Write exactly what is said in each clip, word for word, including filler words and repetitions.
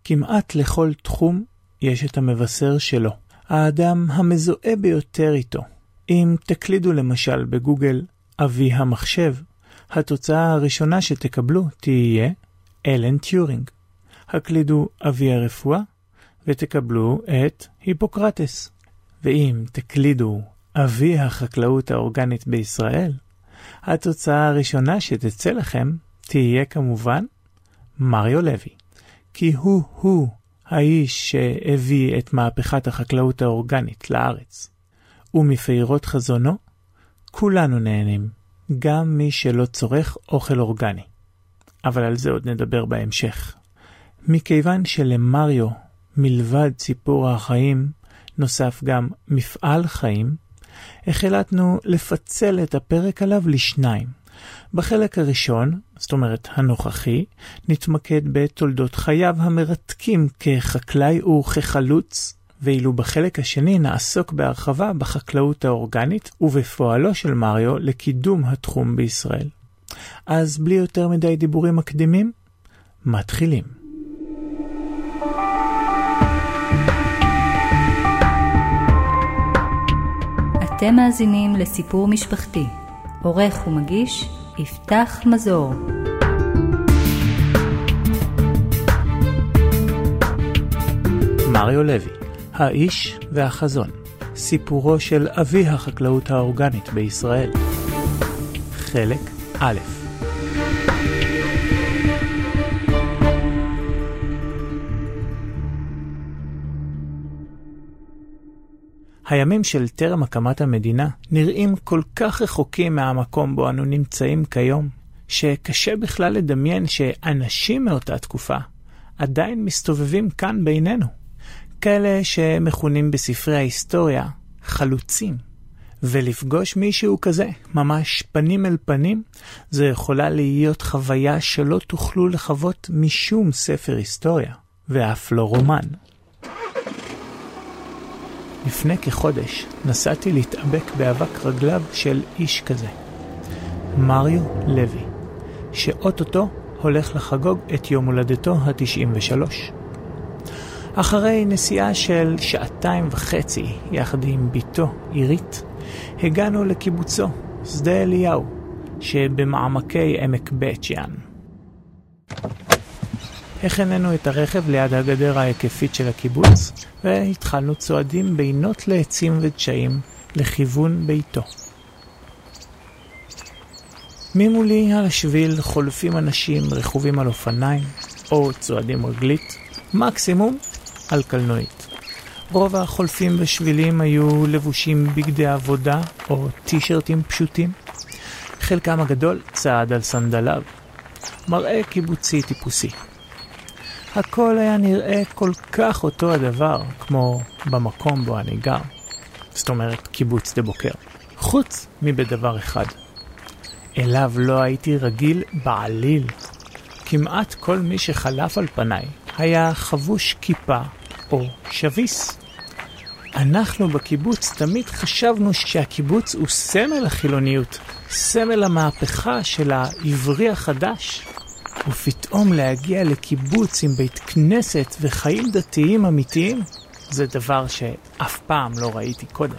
כמעט לכל תחום יש את המבשר שלו, האדם המזוהה ביותר איתו. אם תקלידו למשל בגוגל אבי המחשב, התוצאה הראשונה שתקבלו תהיה אלן טיורינג. הקלידו אבי הרפואה ותקבלו את היפוקרטס. ואם תקלידו אבי החקלאות האורגנית בישראל, התוצאה הראשונה שתצא לכם תהיה כמובן מריו לוי. כי הוא הוא האיש שהביא את מהפכת החקלאות האורגנית לארץ. ומפירות חזונו כולנו נהנים, גם מי שלא צורך אוכל אורגני. אבל על זה עוד נדבר בהמשך. מכיוון שלמריו מלבד סיפור החיים נוסף גם מפעל חיים, החלטנו לפצל את הפרק עליו לשניים. בחלק הראשון, זאת אומרת הנוכחי, נתמקד בתולדות חייו המרתקים כחקלאי וכחלוץ, ואילו בחלק השני נעסוק בהרחבה בחקלאות האורגנית ובפועלו של מריו לקידום התחום בישראל. אז בלי יותר מדי דיבורים מקדימים, מתחילים. אתם מאזינים לסיפור משפחתי. עורך ומגיש יפתח מזור. מריו לוי, האיש והחזון. סיפורו של אבי החקלאות האורגנית בישראל. חלק א'. הימים של טרם הקמת המדינה נראים כל כך רחוקים מהמקום בו אנו נמצאים כיום, שקשה בכלל לדמיין שאנשים מאותה תקופה עדיין מסתובבים כאן בינינו. כאלה שמכונים בספרי ההיסטוריה חלוצים. ולפגוש מישהו כזה, ממש פנים אל פנים, זה יכולה להיות חוויה שלא תוכלו לחוות משום ספר היסטוריה, ואף לא רומן. לפני כחודש נסעתי להתאבק באבק רגליו של איש כזה, מריו לוי, שאוטוטו הולך לחגוג את יום הולדתו ה-תשעים ושלוש. אחרי נסיעה של שעתיים וחצי יחד עם ביתו עירית, הגענו לקיבוצו, שדה אליהו, שבמעמקי עמק בית שאן. הכננו את הרכב ליד הגדר ההיקפית של הקיבוץ, והתחלנו צועדים בינות לעצים ודשאים לכיוון ביתו. ממולי על השביל חולפים אנשים רכובים על אופניים, או צועדים רגלית, מקסימום על קלנועית. רוב החולפים בשבילים היו לבושים בגדי עבודה או טישרטים פשוטים. חלקם הגדול צעד על סנדליו. מראה קיבוצי טיפוסי. הכל היה נראה כל כך אותו הדבר כמו במקום בו אני גר. זאת אומרת קיבוץ דה בוקר. חוץ מבדבר אחד. אליו לא הייתי רגיל בעליל. כמעט כל מי שחלף על פניי היה חבוש כיפה או שביס. אנחנו בקיבוץ תמיד חשבנו שהקיבוץ הוא סמל החילוניות, סמל המהפכה של העברי החדש. ופתאום להגיע לקיבוץ עם בית כנסת וחיים דתיים אמיתיים, זה דבר שאף פעם לא ראיתי קודם.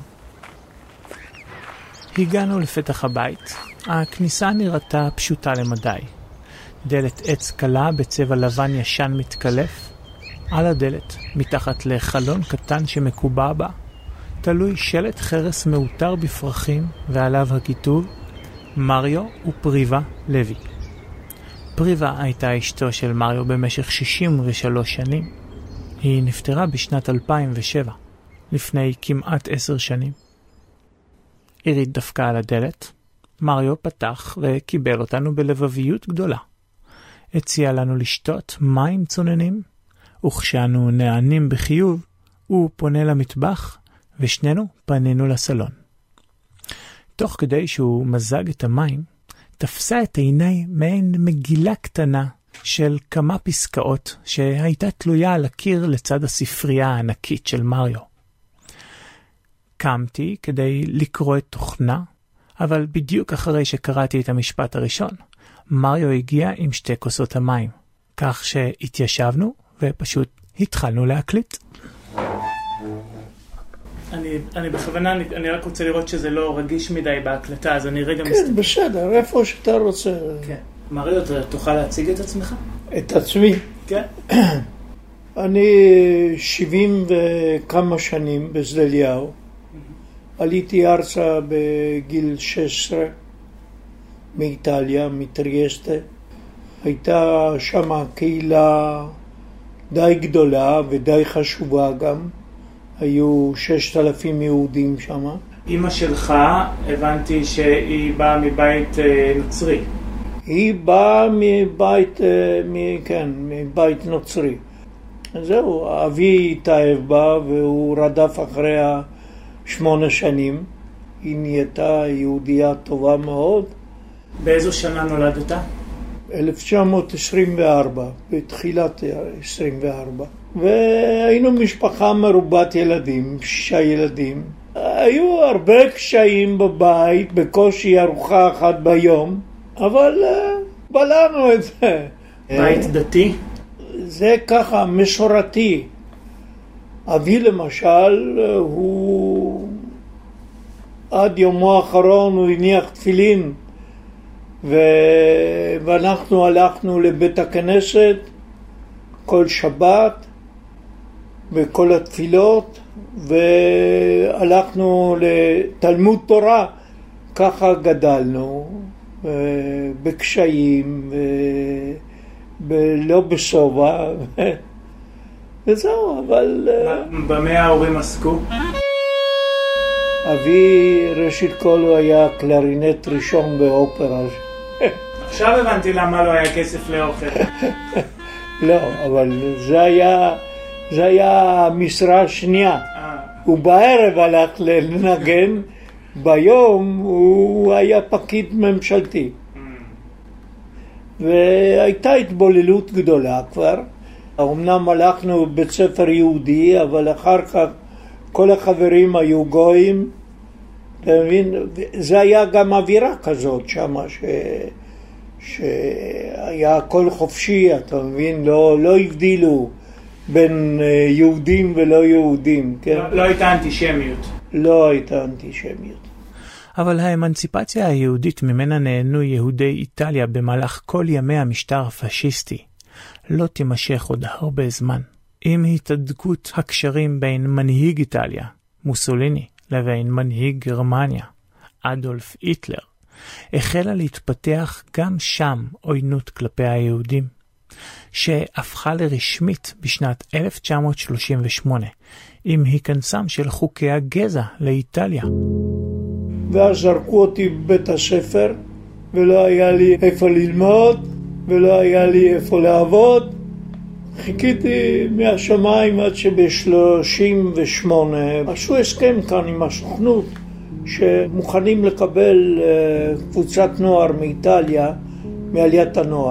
הגענו לפתח הבית. הכניסה נראתה פשוטה למדי. דלת עץ קלה בצבע לבן ישן מתקלף. על הדלת, מתחת לחלון קטן שמקובע בה, תלוי שלט חרס מאותר בפרחים, ועליו הכיתוב מריו ופריבה לוי. פריבה הייתה אשתו של מריו במשך שישים ושלוש שנים. היא נפטרה בשנת אלפיים ושבע, לפני כמעט עשר שנים. עירית דפקה על הדלת. מריו פתח וקיבל אותנו בלבביות גדולה. הציע לנו לשתות מים צוננים, וכשאנו נענים בחיוב, הוא פונה למטבח, ושנינו פנינו לסלון. תוך כדי שהוא מזג את המים, תפסה את עיניי מעין מגילה קטנה של כמה פסקאות שהייתה תלויה על הקיר לצד הספרייה הענקית של מריו. קמתי כדי לקרוא את תוכנה, אבל בדיוק אחרי שקראתי את המשפט הראשון, מריו הגיע עם שתי כוסות המים, כך שהתיישבנו ופשוט התחלנו להקליט. אני, אני בכוונה, אני, אני רק רוצה לראות שזה לא רגיש מדי בהקלטה, אז אני רגע כן, מסתכל. בסדר, איפה שאתה רוצה. כן. מריו, אתה תוכל להציג את עצמך? את עצמי? כן. אני שבעים וכמה שנים בשדה אליהו. עליתי ארצה בגיל שש עשרה מאיטליה, מטריאסטה. הייתה שם קהילה די גדולה ודי חשובה גם. היו ששת אלפים יהודים שם. אמא שלך, הבנתי שהיא באה מבית נוצרי. היא באה מבית, כן, מבית נוצרי. זהו, אבי התאהב בה והוא רדף אחריה שמונה שנים. היא נהייתה יהודייה טובה מאוד. באיזו שנה נולדת? אלף תשע מאות עשרים וארבע, בתחילת עשרים וארבע. והיינו משפחה מרובת ילדים, שישה ילדים. היו הרבה קשיים בבית, בקושי ארוחה אחת ביום, אבל בלענו את זה. בית דתי? זה ככה, מסורתי. אבי למשל, הוא עד יומו האחרון הוא הניח תפילין, ו... ואנחנו הלכנו לבית הכנסת כל שבת וכל התפילות, והלכנו לתלמוד תורה. ככה גדלנו, בקשיים, לא בסובה, וזהו, אבל... במה ההורים עסקו? אבי ראשית כל הוא היה קלרינט ראשון באופרה. עכשיו הבנתי למה לא היה כסף לאוכל. לא, אבל זה היה, זה היה המשרה השנייה. הוא בערב הלך לנגן, ביום הוא היה פקיד ממשלתי. והייתה התבוללות גדולה כבר. אמנם הלכנו בבית ספר יהודי, אבל אחר כך כל החברים היו גויים. אתה מבין? זה היה גם אווירה כזאת שם, ש... שהיה הכל חופשי, אתה מבין? לא, לא הבדילו בין יהודים ולא יהודים. כן? לא, לא הייתה אנטישמיות. לא הייתה אנטישמיות. אבל האמנציפציה היהודית ממנה נהנו יהודי איטליה במהלך כל ימי המשטר הפשיסטי לא תימשך עוד הרבה זמן. עם התהדקות הקשרים בין מנהיג איטליה, מוסוליני, לבין מנהיג גרמניה, אדולף היטלר, החלה להתפתח גם שם עוינות כלפי היהודים, שהפכה לרשמית בשנת אלף תשע מאות שלושים ושמונה, עם היכנסם של חוקי הגזע לאיטליה. ואז זרקו אותי בבית הספר, ולא היה לי איפה ללמוד, ולא היה לי איפה לעבוד. חיכיתי מהשמיים עד שב-שלושים ושמונה עשו הסכם כאן עם הסוכנות, שמוכנים לקבל קבוצת נוער מאיטליה, מעליית הנוער.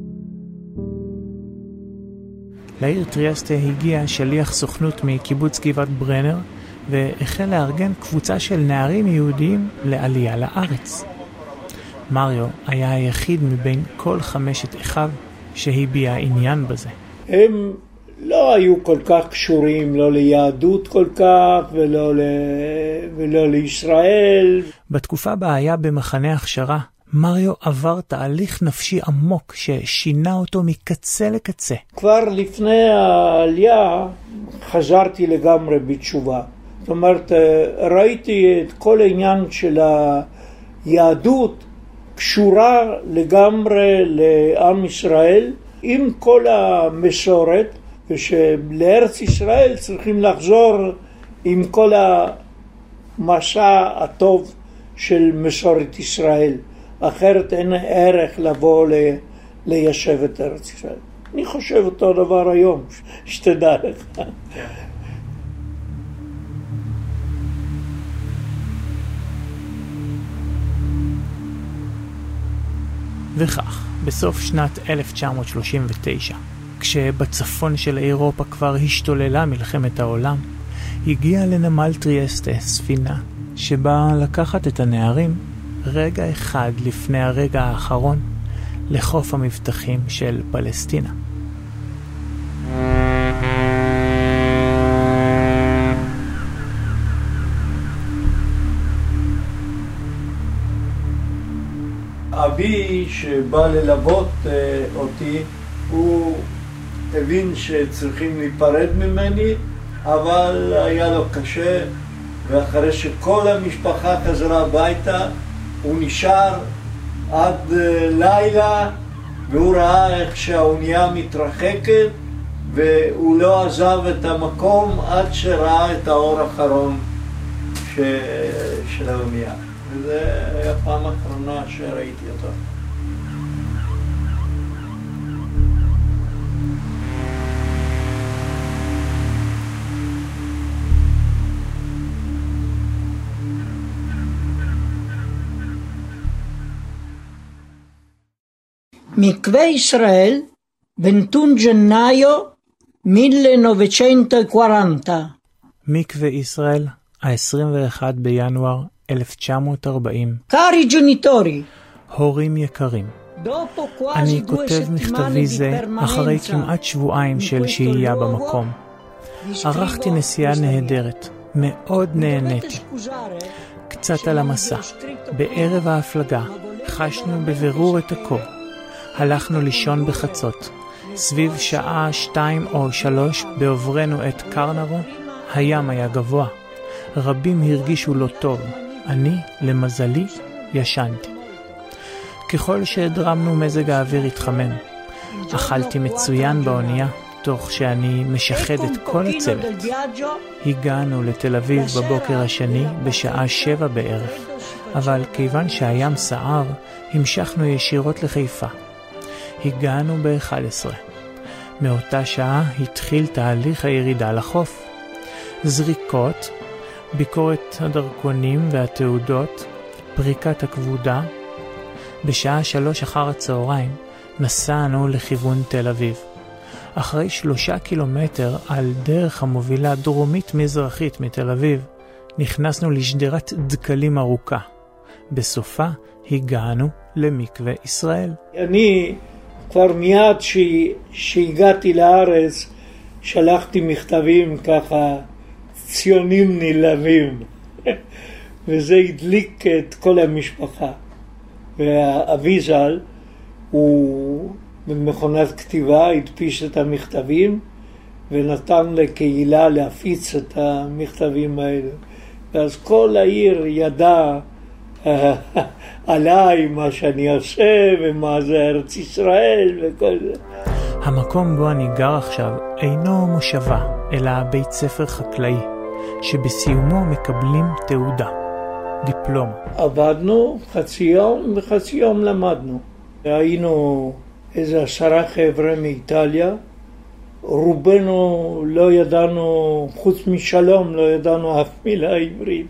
לעיר טריאסטה הגיע שליח סוכנות מקיבוץ גבעת ברנר, והחל לארגן קבוצה של נערים יהודיים לעלייה לארץ. מריו היה היחיד מבין כל חמשת אחיו שהביע עניין בזה. הם לא היו כל כך קשורים, לא ליהדות כל כך, ולא, ל... ולא לישראל. בתקופה בה היה במחנה הכשרה, מריו עבר תהליך נפשי עמוק ששינה אותו מקצה לקצה. כבר לפני העלייה חזרתי לגמרי בתשובה. זאת אומרת, ראיתי את כל העניין של היהדות קשורה לגמרי לעם ישראל, עם כל המסורת, ושלארץ ישראל צריכים לחזור עם כל המסע הטוב של מסורת ישראל. אחרת אין ערך לבוא ל... ליישב את ארץ ישראל. אני חושב אותו דבר היום, שתדע לך. וכך, בסוף שנת אלף תשע מאות שלושים ותשע, כשבצפון של אירופה כבר השתוללה מלחמת העולם, הגיעה לנמל טריאסטה ספינה שבאה לקחת את הנערים רגע אחד לפני הרגע האחרון לחוף המבטחים של פלסטינה. אבי שבא ללוות אותי, הוא הבין שצריכים להיפרד ממני, אבל היה לו קשה, ואחרי שכל המשפחה חזרה הביתה, הוא נשאר עד לילה, והוא ראה איך שהאונייה מתרחקת, והוא לא עזב את המקום עד שראה את האור האחרון ש... של האונייה. וזו הייתה פעם אחרונה שראיתי אותו. Mikve Israel, ventuno gennaio millenovecentoquaranta. מקווה ישראל, ה-עשרים ואחד בינואר אלף תשע מאות ארבעים. Cari genitori, הורים יקרים, אני כותב מכתבי זה אחרי כמעט שבועיים של שהייה במקום. ערכתי נסיעה נהדרת, מאוד נהניתי. קצת על המסע, בערב ההפלגה, חשנו בבירור את הקור. הלכנו לישון בחצות. סביב שעה שתיים או שלוש בעוברנו את קרנרו, הים היה גבוה. רבים הרגישו לא טוב. אני, למזלי, ישנתי. ככל שהדרמנו מזג האוויר התחמם. אכלתי מצוין באונייה, תוך שאני משחד את כל הצוות. הגענו לתל אביב בבוקר השני בשעה שבע בערב, אבל כיוון שהים סער, המשכנו ישירות לחיפה. הגענו ב-אחת עשרה. מאותה שעה התחיל תהליך הירידה לחוף. זריקות, ביקורת הדרכונים והתעודות, פריקת הכבודה. בשעה שלוש אחר הצהריים נסענו לכיוון תל אביב. אחרי שלושה קילומטר על דרך המובילה דרומית-מזרחית מתל אביב, נכנסנו לשדרת דקלים ארוכה. בסופה הגענו למקווה ישראל. אני כבר מיד שהגעתי לארץ שלחתי מכתבים ככה ציונים נלהבים וזה הדליק את כל המשפחה. ואבי ז"ל הוא במכונת כתיבה הדפיס את המכתבים ונתן לקהילה להפיץ את המכתבים האלה, ואז כל העיר ידע עליי מה שאני עושה ומה זה ארץ ישראל וכל זה. המקום בו אני גר עכשיו אינו מושבה, אלא בית ספר חקלאי, שבסיומו מקבלים תעודה, דיפלומה. עבדנו חצי יום וחצי יום למדנו. היינו איזה עשרה חבר'ה מאיטליה, רובנו לא ידענו, חוץ משלום לא ידענו אף מילה עברית.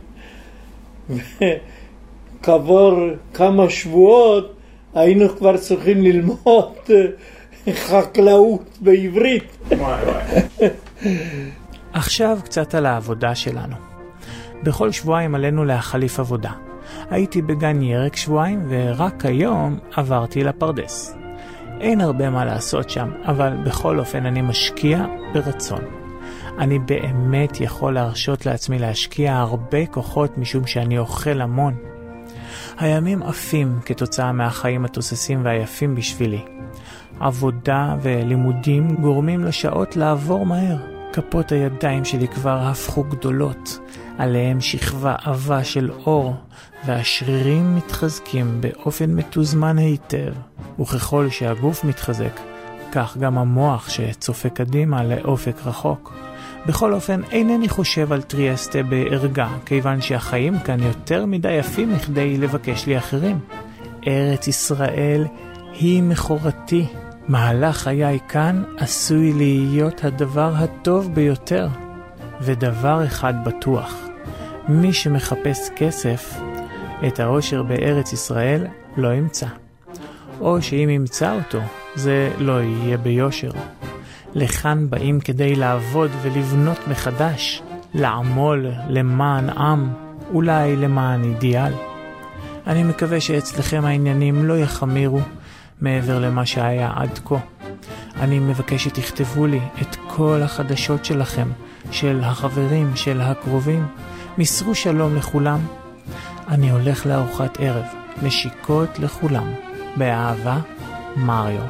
וכעבור כמה שבועות היינו כבר צריכים ללמוד חקלאות בעברית. וואי וואי. עכשיו קצת על העבודה שלנו. בכל שבועיים עלינו להחליף עבודה. הייתי בגן ירק שבועיים ורק היום עברתי לפרדס. אין הרבה מה לעשות שם, אבל בכל אופן אני משקיע ברצון. אני באמת יכול להרשות לעצמי להשקיע הרבה כוחות משום שאני אוכל המון. הימים עפים כתוצאה מהחיים התוססים והיפים בשבילי. עבודה ולימודים גורמים לשעות לעבור מהר. כפות הידיים שלי כבר הפכו גדולות, עליהם שכבה עבה של אור, והשרירים מתחזקים באופן מתוזמן היטב. וככל שהגוף מתחזק, כך גם המוח שצופה קדימה לאופק רחוק. בכל אופן, אינני חושב על טריאסטה בערגה, כיוון שהחיים כאן יותר מדי יפים מכדי לבקש לי אחרים. ארץ ישראל היא מחורתי. מהלך חיי כאן עשוי להיות הדבר הטוב ביותר. ודבר אחד בטוח, מי שמחפש כסף, את האושר בארץ ישראל לא ימצא. או שאם ימצא אותו, זה לא יהיה ביושר. לכאן באים כדי לעבוד ולבנות מחדש, לעמול למען עם, אולי למען אידיאל. אני מקווה שאצלכם העניינים לא יחמירו מעבר למה שהיה עד כה. אני מבקש שתכתבו לי את כל החדשות שלכם, של החברים, של הקרובים. מסרו שלום לכולם. אני הולך לארוחת ערב, נשיקות לכולם. באהבה, מריו.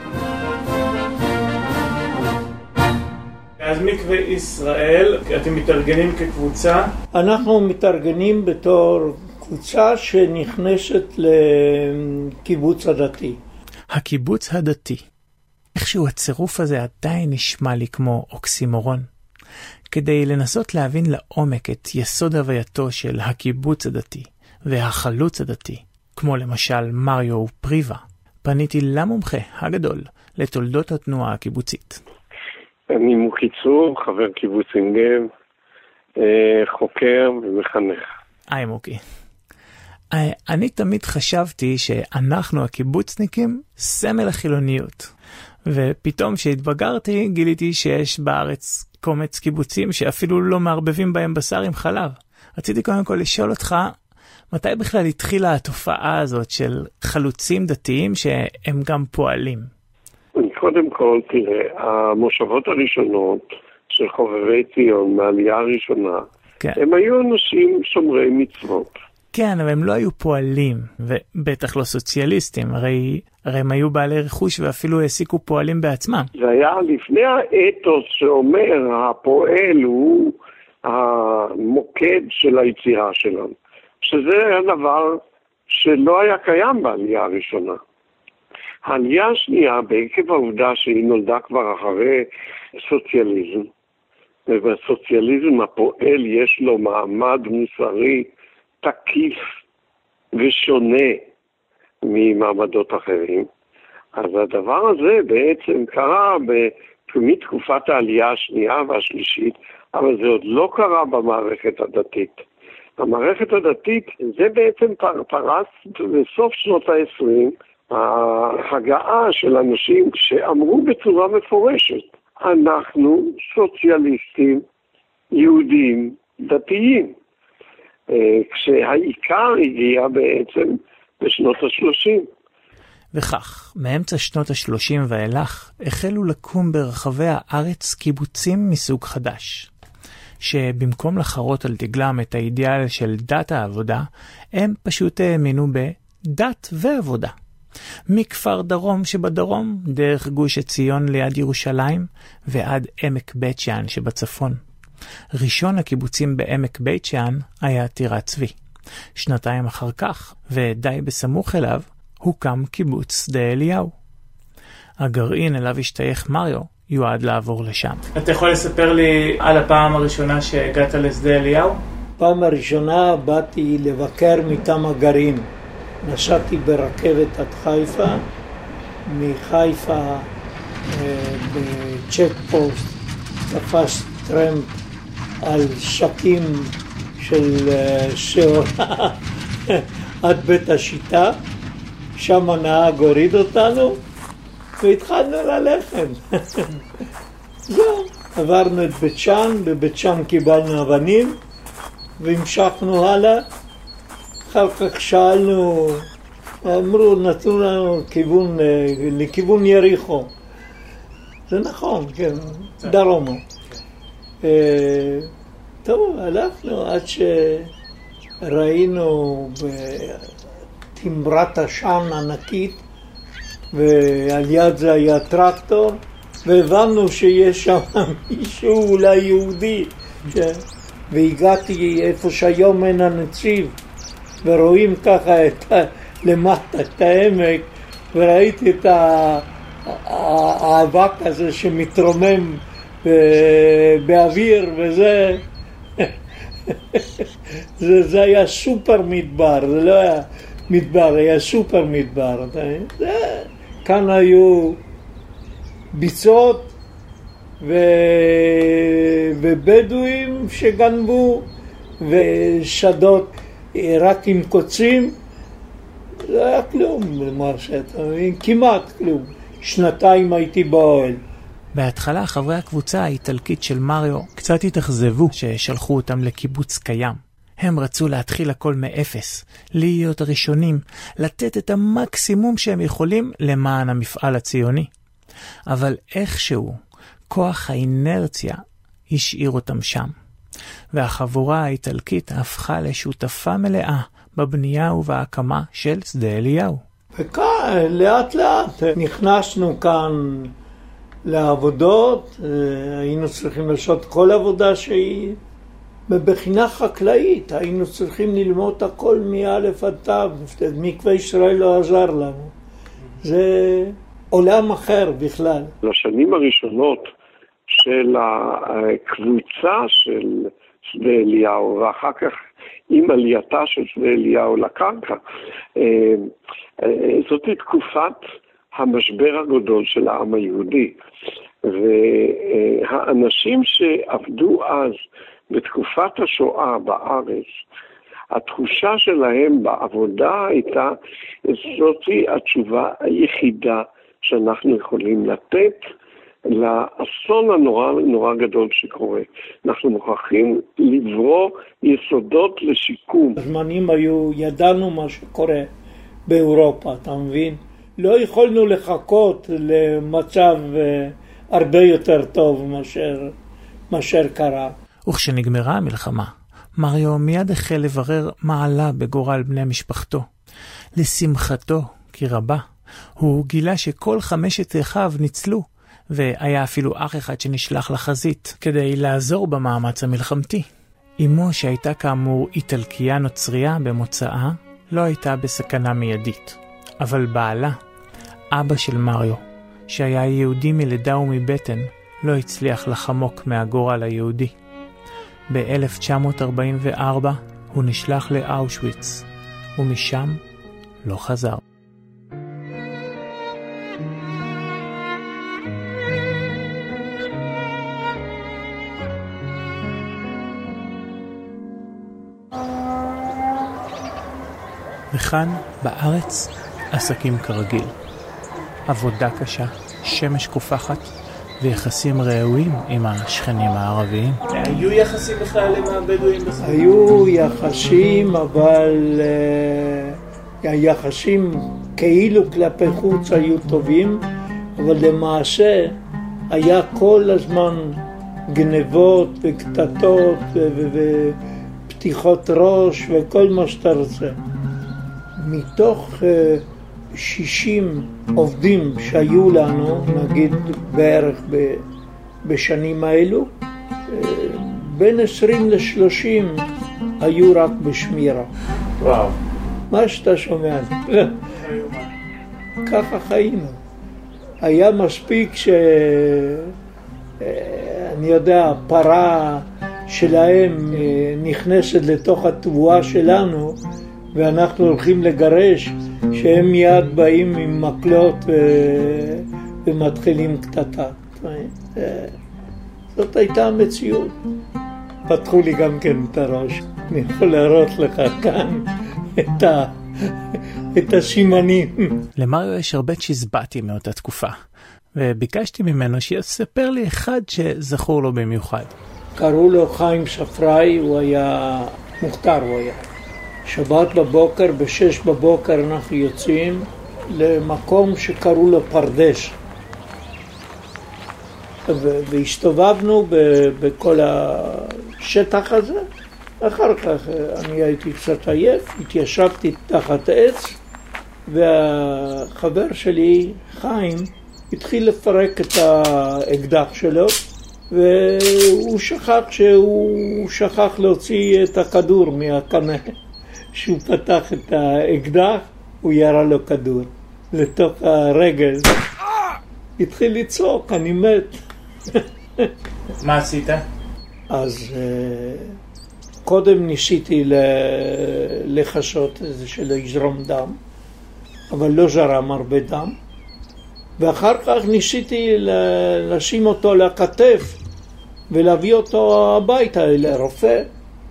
אז מקווה ישראל, אתם מתארגנים כקבוצה? אנחנו מתארגנים בתור קבוצה שנכנסת לקיבוץ הדתי. הקיבוץ הדתי. איכשהו הצירוף הזה עדיין נשמע לי כמו אוקסימורון. כדי לנסות להבין לעומק את יסוד הווייתו של הקיבוץ הדתי והחלוץ הדתי, כמו למשל מריו פריבה, פניתי למומחה הגדול לתולדות התנועה הקיבוצית. אני מוקי צור, חבר קיבוץ עין גב, חוקר ומחנך. היי מוקי. אני תמיד חשבתי שאנחנו הקיבוצניקים סמל החילוניות. ופתאום שהתבגרתי גיליתי שיש בארץ קומץ קיבוצים שאפילו לא מערבבים בהם בשר עם חלב. רציתי קודם כל לשאול אותך, מתי בכלל התחילה התופעה הזאת של חלוצים דתיים שהם גם פועלים? קודם כל, תראה, המושבות הראשונות של חובבי ציון, מהעלייה הראשונה, כן. הם היו אנשים שומרי מצוות. כן, אבל הם לא היו פועלים, ובטח לא סוציאליסטים, הרי, הרי הם היו בעלי רכוש ואפילו העסיקו פועלים בעצמם. זה היה לפני האתוס שאומר, הפועל הוא המוקד של היצירה שלנו, שזה הדבר שלא היה קיים בעלייה הראשונה. העלייה השנייה, בעקב העובדה שהיא נולדה כבר אחרי סוציאליזם, ובסוציאליזם הפועל יש לו מעמד מוסרי תקיף ושונה ממעמדות אחרים, אז הדבר הזה בעצם קרה מתקופת העלייה השנייה והשלישית, אבל זה עוד לא קרה במערכת הדתית. המערכת הדתית זה בעצם פרס בסוף שנות ה-עשרים, ההגעה של אנשים שאמרו בצורה מפורשת, אנחנו סוציאליסטים, יהודים, דתיים. כשהעיקר הגיע בעצם בשנות ה-שלושים. וכך, מאמצע שנות ה-שלושים ואילך, החלו לקום ברחבי הארץ קיבוצים מסוג חדש, שבמקום לחרות על דגלם את האידיאל של דת העבודה, הם פשוט האמינו בדת ועבודה. מכפר דרום שבדרום, דרך גוש עציון ליד ירושלים, ועד עמק בית שאן שבצפון. ראשון הקיבוצים בעמק בית שאן היה טירת צבי. שנתיים אחר כך, ודי בסמוך אליו, הוקם קיבוץ שדה אליהו. הגרעין אליו השתייך מריו יועד לעבור לשם. אתה יכול לספר לי על הפעם הראשונה שהגעת לשדה אליהו? פעם הראשונה באתי לבקר מטעם הגרעין. נסעתי ברכבת עד חיפה, מחיפה אה, בצ'ק פוסט תפס טרמפ על שקים של uh, שעורה עד בית השיטה, שם הנהג הוריד אותנו והתחלנו ללכת. זהו, עברנו את בית שאן, בבית שאן קיבלנו אבנים והמשכנו הלאה. אחר כך שאלנו, אמרו, נתנו לנו כיוון, לכיוון יריחו. זה נכון, כן, דרומו. טוב, הלכנו עד שראינו בתמרת עשן ענקית, ועל יד זה היה טרקטור, והבנו שיש שם מישהו אולי יהודי. והגעתי איפה שהיום אין הנציב, ורואים ככה את, למטה את העמק, וראיתי את האבק הזה שמתרומם באוויר, וזה זה, זה היה סופר מדבר, זה לא היה מדבר, היה סופר מדבר. זה, כאן היו ביצות ו... ובדואים שגנבו, ושדות רק עם קוצים. זה היה כלום, למר שאתה מבין, כמעט כלום. שנתיים הייתי באוהל. בהתחלה חברי הקבוצה האיטלקית של מריו קצת התאכזבו ששלחו אותם לקיבוץ קיים. הם רצו להתחיל הכל מאפס, להיות הראשונים, לתת את המקסימום שהם יכולים למען המפעל הציוני. אבל איכשהו, כוח האינרציה השאיר אותם שם. והחבורה האיטלקית הפכה לשותפה מלאה בבנייה ובהקמה של שדה אליהו. וכאן, לאט לאט, נכנסנו כאן לעבודות, היינו צריכים לעשות כל עבודה שהיא, בבחינה חקלאית, היינו צריכים ללמוד הכל מאלף עד תו, מקווה ישראל לא עזר לנו. זה עולם אחר בכלל. לשנים הראשונות של הקבוצה של שדה אליהו, ואחר כך עם עלייתה של שדה אליהו לקרקע, זאת תקופת המשבר הגדול של העם היהודי. והאנשים שעבדו אז בתקופת השואה בארץ, התחושה שלהם בעבודה הייתה, זאתי התשובה היחידה שאנחנו יכולים לתת לאסון הנורא נורא גדול שקורה. אנחנו מוכרחים לברוא יסודות לשיקום. הזמנים היו, ידענו מה שקורה באירופה, אתה מבין? לא יכולנו לחכות למצב הרבה יותר טוב מאשר, מאשר קרה. וכשנגמרה המלחמה, מריו מיד החל לברר מה עלה בגורל בני משפחתו. לשמחתו, כי רבה, הוא גילה שכל חמשת אחיו ניצלו, והיה אפילו אח אחד שנשלח לחזית כדי לעזור במאמץ המלחמתי. אמו, שהייתה כאמור איטלקיה נוצריה במוצאה, לא הייתה בסכנה מיידית. אבל בעלה, אבא של מריו, שהיה יהודי מלידה ומבטן, לא הצליח לחמוק מהגורל היהודי. ב-אלף תשע מאות ארבעים וארבע הוא נשלח לאושוויץ, ומשם לא חזר. וכאן, בארץ, עסקים כרגיל. עבודה קשה, שמש קופחת, ויחסים ראויים עם השכנים הערביים. היו יחסים בכלל עם הבדואים בסדר? היו יחסים, אבל uh, היחסים כאילו כלפי חוץ היו טובים, אבל למעשה היה כל הזמן גנבות וקטטות ופתיחות ראש וכל מה שאתה רוצה. מתוך uh, שישים עובדים שהיו לנו, נגיד בערך ב, בשנים האלו, בין עשרים לשלושים היו רק בשמירה. וואו. מה שאתה שומע? ככה חיינו. היה מספיק ש... אני יודע, הפרה שלהם נכנסת לתוך התבואה שלנו, ואנחנו הולכים לגרש, שהם מיד באים עם מקלות ו... ומתחילים קטטה. זאת הייתה המציאות. פתחו לי גם כן את הראש. אני יכול להראות לך כאן את, ה... את השימנים. למריו יש הרבה צ'יזבטים מאותה תקופה, וביקשתי ממנו שיספר לי אחד שזכור לו במיוחד. קראו לו חיים שפראי, הוא היה מוכתר, הוא היה. שבת בבוקר, בשש בבוקר אנחנו יוצאים למקום שקראו לו פרדש. והשתובבנו בכל השטח הזה. אחר כך אני הייתי קצת עייף, התיישבתי תחת עץ, והחבר שלי, חיים, התחיל לפרק את האקדח שלו, והוא שכח שהוא שכח להוציא את הכדור מהקנה. כשהוא פתח את האקדח, הוא ירה לו כדור לתוך הרגל. התחיל לצעוק, אני מת. מה עשית? אז קודם ניסיתי לחשות איזה שלא יזרום דם, אבל לא זרם הרבה דם. ואחר כך ניסיתי לשים אותו לכתף ולהביא אותו הביתה לרופא.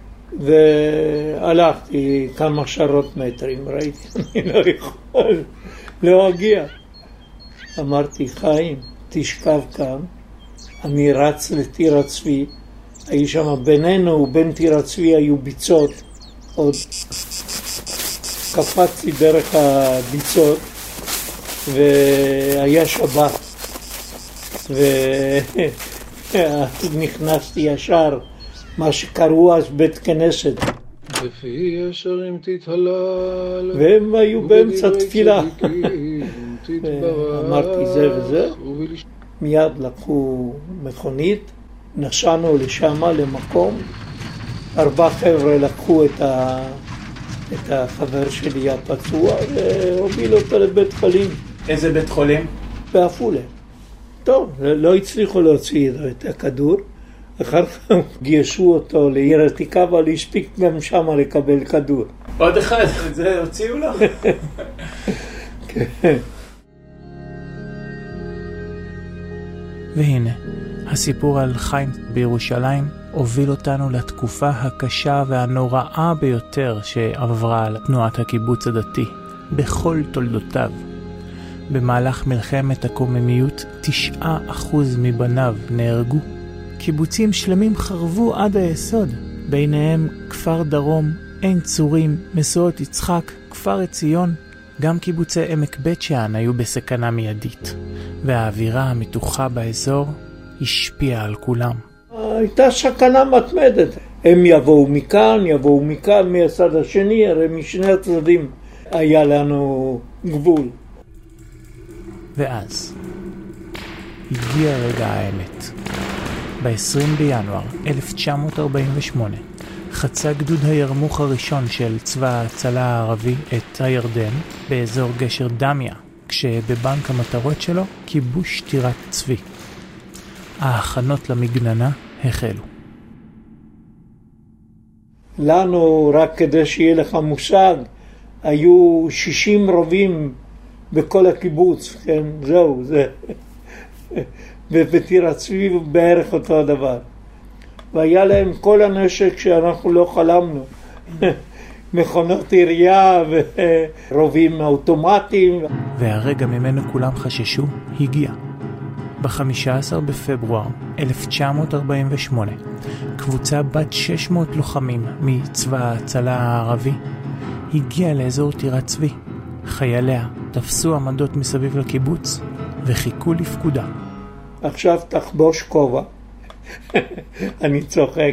והלכתי כמה שרות מטרים, ראיתי, אני לא יכול להגיע. אמרתי, חיים, תשכב כאן, אני רץ לטיר הצבי, היו שם בינינו ובין טיר הצבי היו ביצות, עוד קפצתי דרך הביצות, והיה שבת, ונכנסתי ישר, מה שקראו אז בית כנסת, לפי ישרים תתהלל, והם היו באמצע תפילה. אמרתי זה וזה, מיד לקחו מכונית, נסענו לשם למקום, ארבע חבר'ה לקחו את, ה... את החבר שלי הפצוע והובילו אותו לבית חולים. איזה בית חולים? בעפולה. טוב, לא הצליחו להוציא את הכדור, אחר כך גייסו אותו לעיר עתיקה, אבל הספיק גם שם לקבל כדור. עוד אחד, את זה הוציאו לך? כן. והנה, הסיפור על חיים בירושלים הוביל אותנו לתקופה הקשה והנוראה ביותר שעברה על תנועת הקיבוץ הדתי בכל תולדותיו. במהלך מלחמת הקוממיות תשעה אחוז מבניו נהרגו. קיבוצים שלמים חרבו עד היסוד, ביניהם כפר דרום, עין צורים, מסעות יצחק, כפר עציון. גם קיבוצי עמק בית שאן היו בסכנה מיידית, והאווירה המתוחה באזור השפיעה על כולם. הייתה סכנה מתמדת. הם יבואו מכאן, יבואו מכאן, מהצד השני, הרי משני הצדדים היה לנו גבול. ואז הגיע רגע האמת. ב-עשרים בינואר אלף תשע מאות ארבעים ושמונה חצה גדוד הירמוך הראשון של צבא ההצלה הערבי את הירדן באזור גשר דמיה, כשבבנק המטרות שלו כיבוש טירת צבי. ההכנות למגננה החלו. לנו, רק כדי שיהיה לך מושג, היו שישים רובים בכל הקיבוץ, כן, זהו, זה. ובטירת צבי בערך אותו הדבר. והיה להם כל הנשק שאנחנו לא חלמנו. מכונות עירייה ורובים אוטומטיים. והרגע ממנו כולם חששו הגיע. ב-חמישה עשר בפברואר אלף תשע מאות ארבעים ושמונה קבוצה בת שש מאות לוחמים מצבא ההצלה הערבי הגיעה לאזור טירת צבי. חייליה תפסו עמדות מסביב לקיבוץ וחיכו לפקודה. עכשיו תחבוש כובע. אני צוחק,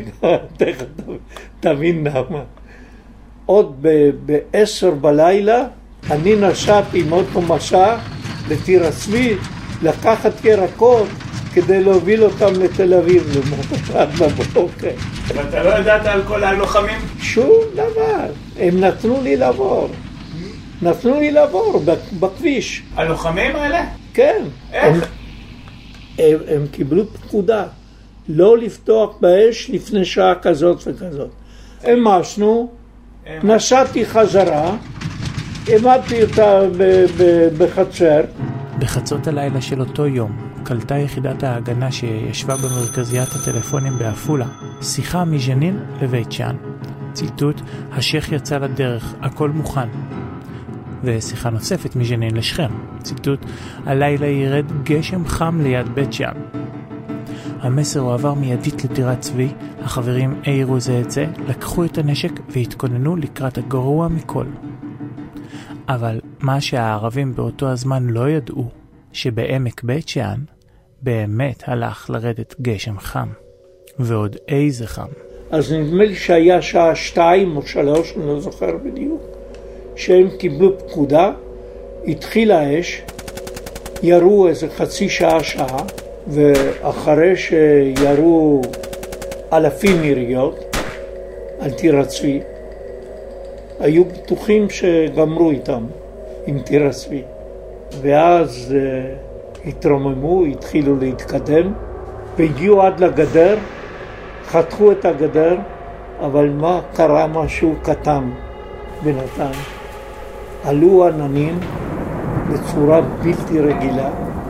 תבין למה. עוד ב-עשר בלילה אני נסעתי עם אוטו מסע לטירת צבי לקחת ירקות כדי להוביל אותם לתל אביב למחרת בבוקר. ואתה לא ידעת על כל הלוחמים? שום דבר. הם נתנו לי לעבור. נתנו לי לעבור בכביש. הלוחמים האלה? כן. איך? הם, הם, הם קיבלו פקודה לא לפתוח באש לפני שעה כזאת וכזאת. המשנו, נסעתי חזרה, עמדתי אותה בחצר. בחצות הלילה של אותו יום קלטה יחידת ההגנה שישבה במרכזיית הטלפונים בעפולה שיחה מג'נין לבית שאן. ציטוט: השייך יצא לדרך, הכל מוכן. ושיחה נוספת מג'נין לשכם. ציטוט: הלילה ירד גשם חם ליד בית שאן. המסר הועבר מיידית לטירת צבי. החברים העירו זה את זה, לקחו את הנשק והתכוננו לקראת הגרוע מכל. אבל מה שהערבים באותו הזמן לא ידעו, שבעמק בית שאן באמת הלך לרדת גשם חם. ועוד איזה חם. אז נדמה לי שהיה שעה שתיים או שלוש, אני לא זוכר בדיוק, שהם קיבלו פקודה, התחילה האש, ירו איזה חצי שעה שעה, ואחרי שירו אלפים יריות על טירת צבי, היו בטוחים שגמרו איתם, עם טירת צבי. ואז uh, התרוממו, התחילו להתקדם, והגיעו עד לגדר, חתכו את הגדר, אבל מה קרה? משהו קטן בינתיים. עלו עננים בצורה בלתי רגילה,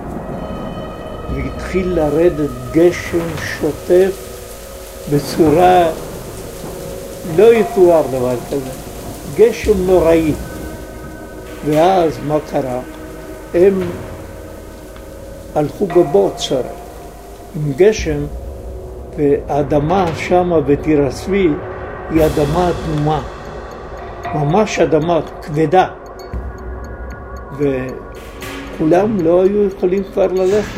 והתחיל לרדת גשם שוטף בצורה לא יתואר דבר כזה. גשם נוראי. ואז מה קרה? הם הלכו בבוצר עם גשם, והאדמה שם בטירת צבי היא אדמה אדומה, ממש אדמה כבדה, וכולם לא היו יכולים כבר ללכת.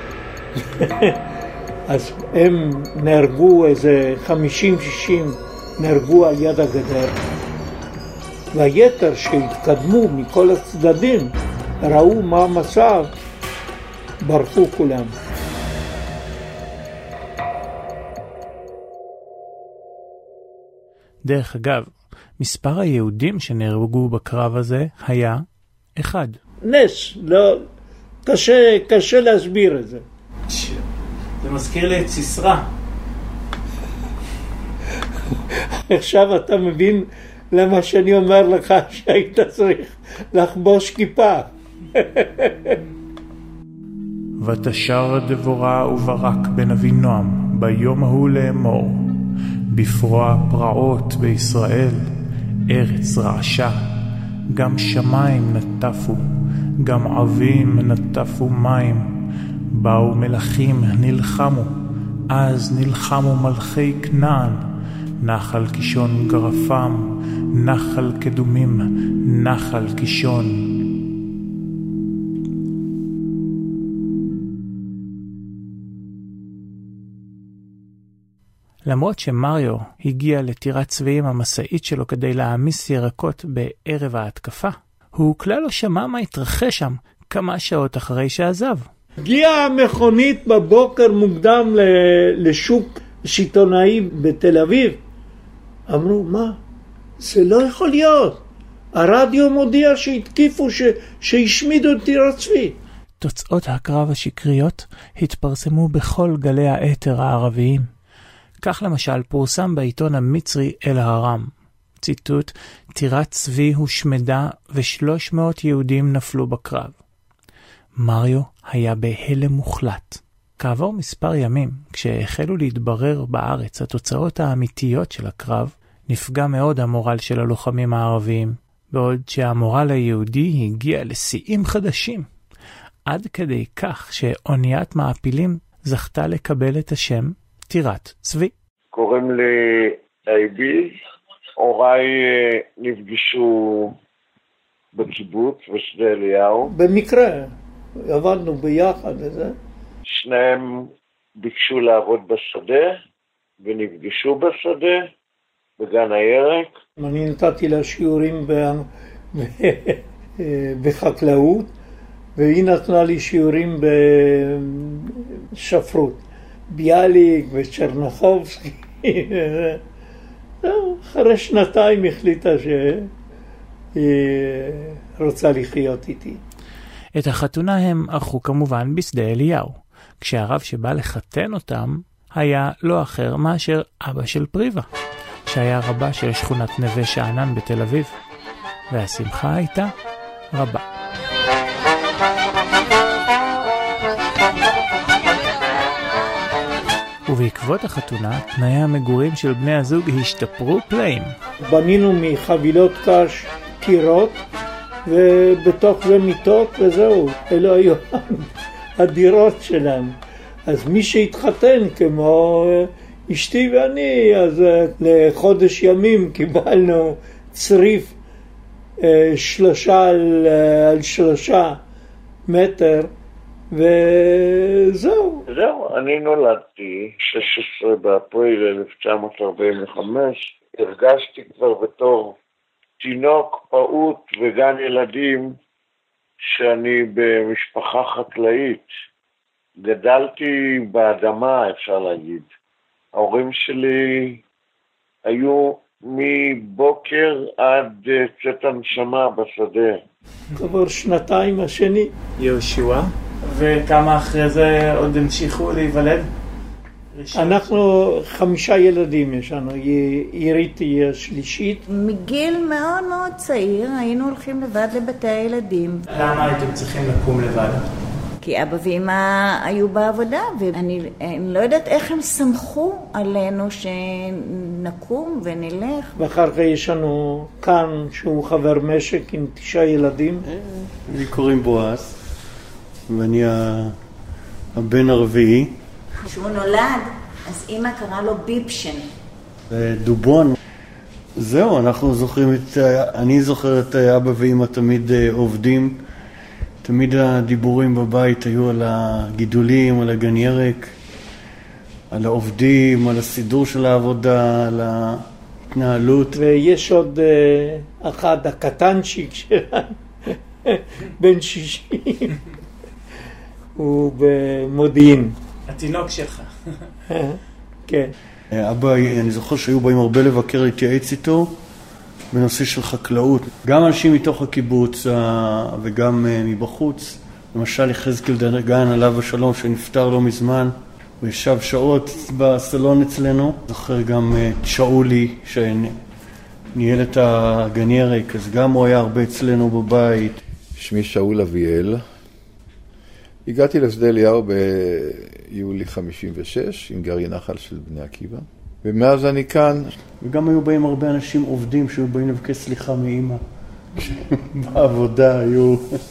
אז הם נהרגו איזה חמישים שישים נהרגו על יד הגדר, והיתר שהתקדמו מכל הצדדים ראו מה המצב, ברחו כולם. דרך אגב, מספר היהודים שנהרגו בקרב הזה היה אחד. נס, לא, קשה, קשה להסביר את זה. זה מזכיר לי את סיסרא. עכשיו אתה מבין למה שאני אומר לך שהיית צריך לחבוש כיפה. ותשר דבורה וברק בן אבינועם ביום ההוא לאמור, בפרוע פרעות בישראל, ארץ רעשה, גם שמיים נטפו, גם עבים נטפו מים, באו מלכים נלחמו, אז נלחמו מלכי כנען, נחל קישון גרפם, נחל קדומים, נחל קישון. למרות שמריו הגיע לטירת צבעים המסעית שלו כדי להעמיס ירקות בערב ההתקפה, הוא כלל לא שמע מה התרחש שם כמה שעות אחרי שעזב. הגיעה המכונית בבוקר מוקדם לשוק שיתונאי בתל אביב. אמרו, מה? זה לא יכול להיות. הרדיו מודיע שהתקיפו, ש... שהשמידו את טירת צבי. תוצאות הקרב השקריות התפרסמו בכל גלי האתר הערביים. כך למשל פורסם בעיתון המצרי אל-הרם, ציטוט, טירת צבי הושמדה ושלוש מאות יהודים נפלו בקרב. מריו היה בהלם מוחלט. כעבור מספר ימים, כשהחלו להתברר בארץ התוצאות האמיתיות של הקרב, נפגע מאוד המורל של הלוחמים הערביים, בעוד שהמורל היהודי הגיע לשיאים חדשים, עד כדי כך שאוניית מעפילים זכתה לקבל את השם טירת צבי. קוראים לי אייבי, הוריי נפגשו בקיבוץ בשדה אליהו. במקרה, עבדנו ביחד לזה. שניהם ביקשו לעבוד בשדה, ונפגשו בשדה, בגן הירק. אני נתתי לה שיעורים ב... בחקלאות, והיא נתנה לי שיעורים בשפרות. ביאליק וצ'רנחובסקי. אחרי שנתיים החליטה שהיא רוצה לחיות איתי. את החתונה הם ערכו כמובן בשדה אליהו, כשהרב שבא לחתן אותם היה לא אחר מאשר אבא של פריבה, שהיה רבה של שכונת נווה שאנן בתל אביב, והשמחה הייתה רבה. ובעקבות החתונה, תנאי המגורים של בני הזוג השתפרו פלאים. בנינו מחבילות קש קירות, ובתוך זה מיטות, וזהו. אלו היו הדירות שלנו. אז מי שהתחתן, כמו אשתי ואני, אז לחודש ימים קיבלנו צריף שלושה על, על שלושה מטר, וזהו. זהו, אני נולדתי שישה עשר באפריל אלף תשע מאות ארבעים וחמש. הרגשתי כבר בתור תינוק פעוט וגן ילדים שאני במשפחה חקלאית. גדלתי באדמה, אפשר להגיד. ההורים שלי היו מבוקר עד צאת הנשמה בשדה. כבר שנתיים השני. יהושע. וכמה אחרי זה עוד המשיכו להיוולד? אנחנו חמישה ילדים יש לנו, עירית היא השלישית. מגיל מאוד מאוד צעיר היינו הולכים לבד לבתי הילדים. למה הייתם צריכים לקום לבד? כי אבא ואמא היו בעבודה, ואני לא יודעת איך הם סמכו עלינו שנקום ונלך. ואחר כך יש לנו כאן שהוא חבר משק עם תשעה ילדים. לי קוראים בועז, ואני הבן הרביעי. כשהוא נולד, אז אמא קרא לו ביבשן. דובון. זהו, אנחנו זוכרים את, אני זוכר את אבא ואמא תמיד עובדים. תמיד הדיבורים בבית היו על הגידולים, על הגן ירק, על העובדים, על הסידור של העבודה, על התנהלות. ויש עוד uh, אחד, הקטנצ'יק שלנו, בן שישים, הוא במודיעין. התינוק שלך. כן. אבא, אני זוכר שהיו באים הרבה לבקר להתייעץ איתו בנושא של חקלאות. גם אנשים מתוך הקיבוץ וגם מבחוץ. למשל יחזקאל דגן עליו השלום שנפטר לא מזמן. הוא ישב שעות בסלון אצלנו. זוכר גם את שאולי שניהל את הגן ירק, אז גם הוא היה הרבה אצלנו בבית. שמי שאול אביאל. הגעתי לשדה אליהו ביולי חמישים ושש עם גרעין נחל של בני עקיבא. ומאז אני כאן. וגם היו באים הרבה אנשים עובדים שהיו באים לבקש סליחה מאמא. בעבודה היו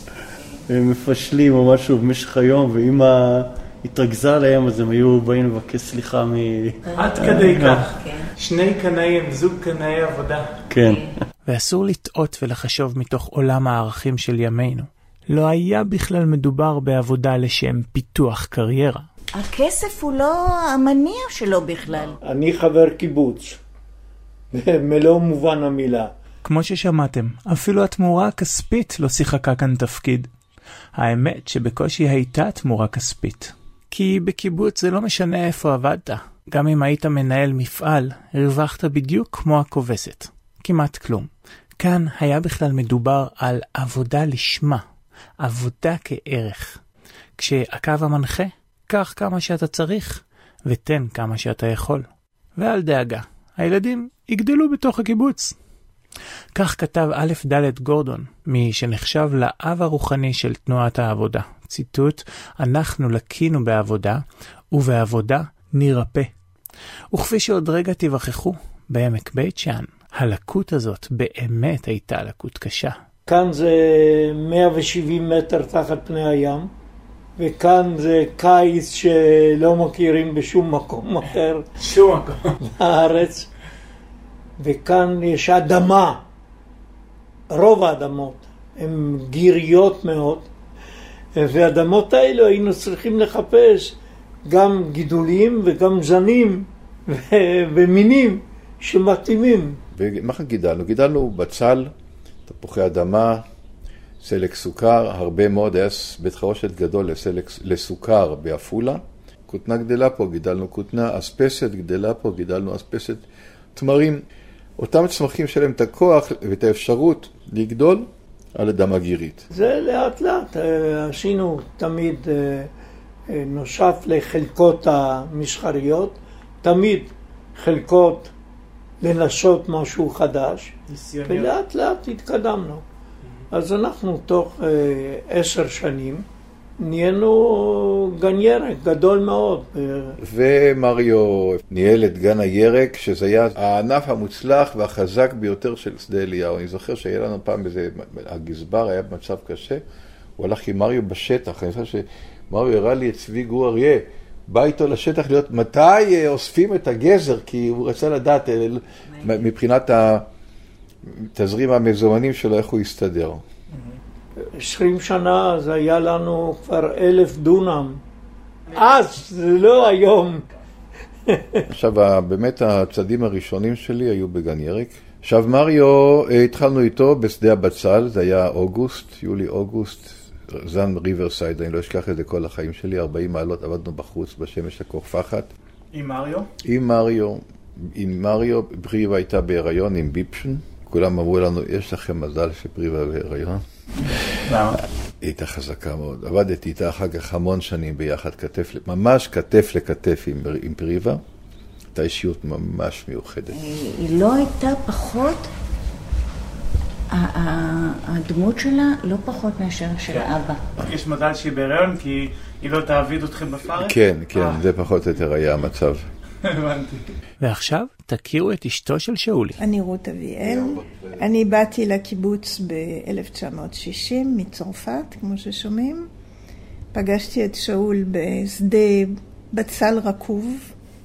מפשלים או משהו במשך היום, ואמא התרכזה עליהם, אז הם היו באים לבקש סליחה מ... עד כדי כך. שני קנאים, זוג קנאי עבודה. כן. ואסור לטעות ולחשוב מתוך עולם הערכים של ימינו. לא היה בכלל מדובר בעבודה לשם פיתוח קריירה. הכסף הוא לא המניע שלו בכלל. אני חבר קיבוץ, במלוא מובן המילה. כמו ששמעתם, אפילו התמורה הכספית לא שיחקה כאן תפקיד. האמת שבקושי הייתה תמורה כספית. כי בקיבוץ זה לא משנה איפה עבדת. גם אם היית מנהל מפעל, הרווחת בדיוק כמו הכובסת. כמעט כלום. כאן היה בכלל מדובר על עבודה לשמה. עבודה כערך. כשהקו המנחה, קח כמה שאתה צריך, ותן כמה שאתה יכול. ואל דאגה, הילדים יגדלו בתוך הקיבוץ. כך כתב א' ד' גורדון, מי שנחשב לאב הרוחני של תנועת העבודה. ציטוט, אנחנו לקינו בעבודה, ובעבודה נרפא. וכפי שעוד רגע תיווכחו, בעמק בית שאן, הלקות הזאת באמת הייתה לקות קשה. כאן זה מאה ושבעים מטר תחת פני הים, וכאן זה קיץ שלא מכירים בשום מקום אחר. שום מקום. בארץ. וכאן יש אדמה. רוב האדמות הן גיריות מאוד, והאדמות האלו היינו צריכים לחפש גם גידולים וגם זנים ומינים שמתאימים. ומה גידלנו? גידלנו בצל, תפוחי אדמה, סלק סוכר, הרבה מאוד, היה בית חרושת גדול לסלק, לסוכר באפולה. כותנה גדלה פה, גידלנו כותנה, אספסת גדלה פה, גידלנו אספסת. תמרים, אותם צמחים שלהם את הכוח ואת האפשרות לגדול על אדמה גירית. זה לאט לאט, עשינו תמיד נוסף לחלקות המשחריות, תמיד חלקות לנסות משהו חדש, ולאט לאט התקדמנו. אז אנחנו תוך עשר שנים נהיינו גן ירק גדול מאוד. ומריו ניהל את גן הירק, שזה היה הענף המוצלח והחזק ביותר של שדה אליהו. אני זוכר שהיה לנו פעם בזה, הגזבר היה במצב קשה, הוא הלך עם מריו בשטח. אני זוכר שמריו הראה לי את צבי גור אריה, בא איתו לשטח להיות מתי אוספים את הגזר, כי הוא רצה לדעת מבחינת התזרים המזומנים שלו איך הוא יסתדר. עשרים שנה זה היה לנו כבר אלף דונם. אז, זה לא היום. עכשיו, באמת הצעדים הראשונים שלי היו בגן ירק. עכשיו, מריו, התחלנו איתו בשדה הבצל, זה היה אוגוסט, יולי-אוגוסט, זן ריברסייד, אני לא אשכח את זה כל החיים שלי, ארבעים מעלות, עבדנו בחוץ, בשמש הכוכפחת. עם מריו? עם מריו. עם מריו, פריבה הייתה בהיריון עם ביפשן. כולם אמרו לנו, יש לכם מזל שפריבה בהיריון. למה? היא הייתה חזקה מאוד. עבדתי איתה אחר כך המון שנים ביחד, כתף, ממש כתף לכתף עם, עם פריבה. הייתה אישיות ממש מיוחדת. היא לא הייתה פחות, הדמות שלה לא פחות מאשר של אבא. יש מזל שהיא בהיריון כי היא לא תעביד אתכם בפארק? כן, כן, זה פחות או יותר היה המצב. הבנתי. ועכשיו תכירו את אשתו של שאולי. אני רות אביאל. אני באתי לקיבוץ ב-אלף תשע מאות שישים מצרפת, כמו ששומעים. פגשתי את שאול בשדה בצל רקוב.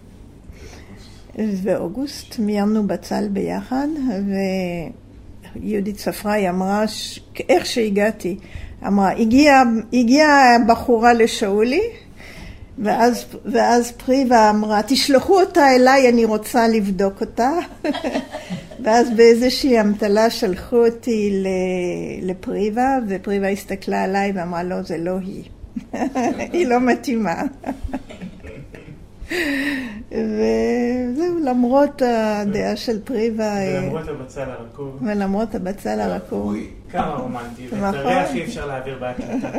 באוגוסט מיימנו בצל ביחד, ויהודית ספראי אמרה, איך שהגעתי, אמרה, הגיעה, הגיעה בחורה לשאולי, ואז, ואז פריבה אמרה, תשלחו אותה אליי, אני רוצה לבדוק אותה. ואז באיזושהי אמתלה שלחו אותי לפריבה, ופריבה הסתכלה עליי ואמרה, לא, זה לא היא. היא לא מתאימה. וזהו, למרות הדעה של פריבה... ולמרות הבצל הרקוב. ולמרות הבצל הרקוב. כמה רומנטי, ואת הריח אי אפשר להעביר בהקלטה.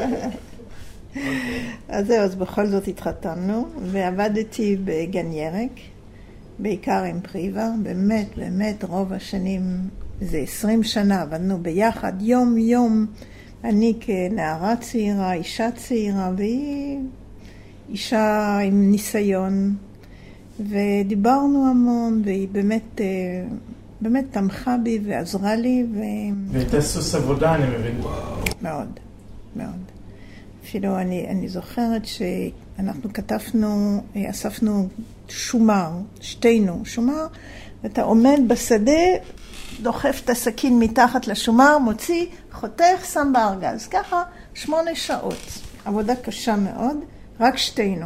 אז זהו, אז בכל זאת התחתנו, ועבדתי בגן ירק, בעיקר עם פריבה, באמת, באמת, רוב השנים, זה עשרים שנה, עבדנו ביחד, יום יום, אני כנערה צעירה, אישה צעירה, והיא אישה עם ניסיון, ודיברנו המון, והיא באמת, באמת תמכה בי ועזרה לי. ו... והייתה סוס עבודה, אני מבין. מאוד, מאוד. אפילו אני, אני זוכרת שאנחנו כתבנו, אספנו שומר, שתינו שומר, ואתה עומד בשדה, דוחף את הסכין מתחת לשומר, מוציא, חותך, שם בארגז. ככה שמונה שעות. עבודה קשה מאוד, רק שתינו.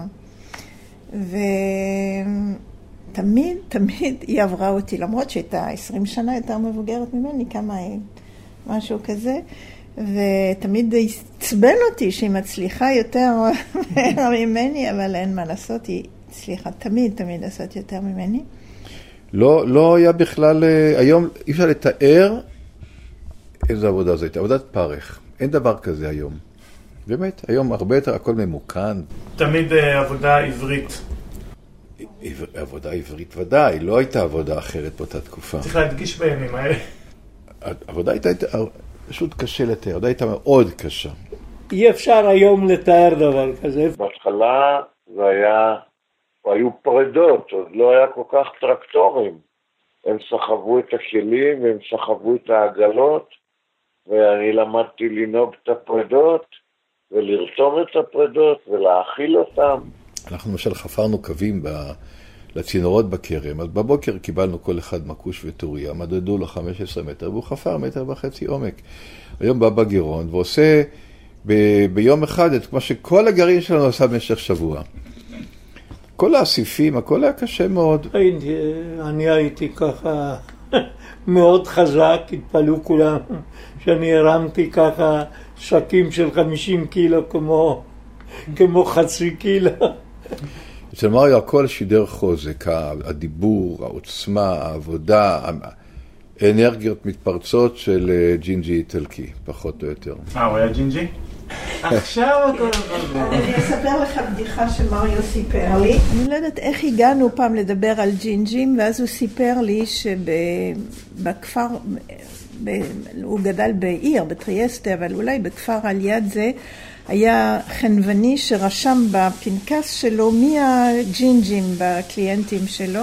ותמיד, תמיד היא עברה אותי, למרות שהייתה עשרים שנה יותר מבוגרת ממני, כמה משהו כזה. ותמיד הצבן אותי שהיא מצליחה יותר ממני, אבל אין מה לעשות, היא הצליחה תמיד, תמיד לעשות יותר ממני. לא, לא היה בכלל, היום אי אפשר לתאר איזו עבודה זאת, עבודת פרך. אין דבר כזה היום. באמת, היום הרבה יותר הכל ממוכן. תמיד עבודה עברית. עבודה עברית ודאי, לא הייתה עבודה אחרת באותה תקופה. צריך להדגיש בימים האלה. העבודה הייתה פשוט קשה לתאר, העבודה הייתה מאוד קשה. אי אפשר היום לתאר דבר כזה. בהתחלה זה היה, היו פרדות, עוד לא היה כל כך טרקטורים. הם סחבו את הכלים והם סחבו את העגלות, ואני למדתי לנהוג את הפרדות, ולרתום את הפרדות ולהאכיל אותם. אנחנו למשל חפרנו קווים ב... לצינורות בכרם, אז בבוקר קיבלנו כל אחד מקוש וטוריה, מדדו לו חמישה עשר מטר, והוא חפר מטר וחצי עומק. היום בא בגירון ועושה ב... ביום אחד את מה שכל הגרעין שלנו עשה במשך שבוע. כל האסיפים, הכל היה קשה מאוד. הייתי, אני הייתי ככה מאוד חזק, התפלו כולם, שאני הרמתי ככה שקים של חמישים קילו כמו, כמו חצי קילו. אצל מריו הכל שידר חוזק, הדיבור, העוצמה, העבודה, האנרגיות מתפרצות של ג'ינג'י איטלקי, פחות או יותר. אה, הוא היה ג'ינג'י? עכשיו הכל עבר. אני אספר לך בדיחה שמריו סיפר לי. אני לא יודעת איך הגענו פעם לדבר על ג'ינג'ים, ואז הוא סיפר לי שבכפר, הוא גדל בעיר, בטריאסטה, אבל אולי בכפר על יד זה, היה חנווני שרשם בפנקס שלו מי הג'ינג'ים בקליינטים שלו,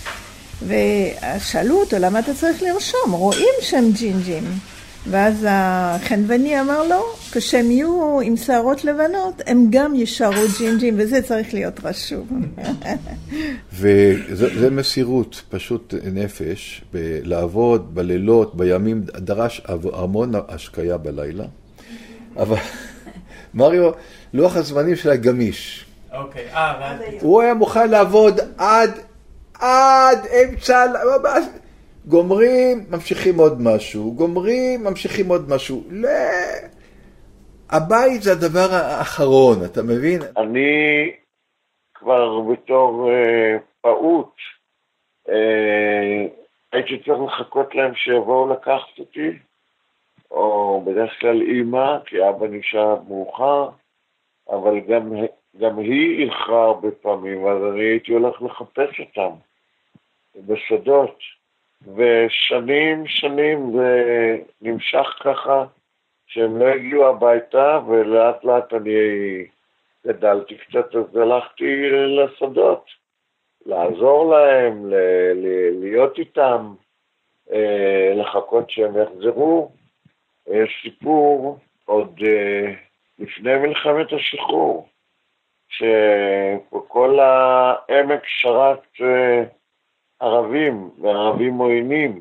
ושאלו אותו למה אתה צריך לרשום, רואים שהם ג'ינג'ים. ואז החנווני אמר לו, כשהם יהיו עם שערות לבנות, הם גם ישארו ג'ינג'ים, וזה צריך להיות רשום. וזה מסירות, פשוט נפש, לעבוד בלילות, בימים, דרש המון השקיה בלילה. אבל מריו, לוח הזמנים שלה גמיש. אוקיי, אה, הוא היה מוכן לעבוד עד, עד אמצע, גומרים, ממשיכים עוד משהו, גומרים, ממשיכים עוד משהו. לא, הבית זה הדבר האחרון, אתה מבין? אני כבר בתור אה, פעוט, אה, הייתי צריך לחכות להם שיבואו לקחת אותי, או בדרך כלל אימא, כי אבא נשאר מאוחר, אבל גם, גם היא איחרה הרבה פעמים, אז אני הייתי הולך לחפש אותם בשדות. ושנים, שנים זה נמשך ככה, שהם לא הגיעו הביתה, ולאט לאט אני גדלתי קצת, אז הלכתי לשדות, לעזור להם, ל- ל- להיות איתם, לחכות שהם יחזרו. יש סיפור עוד לפני מלחמת השחרור, שכל העמק שרת ערבים וערבים עוינים.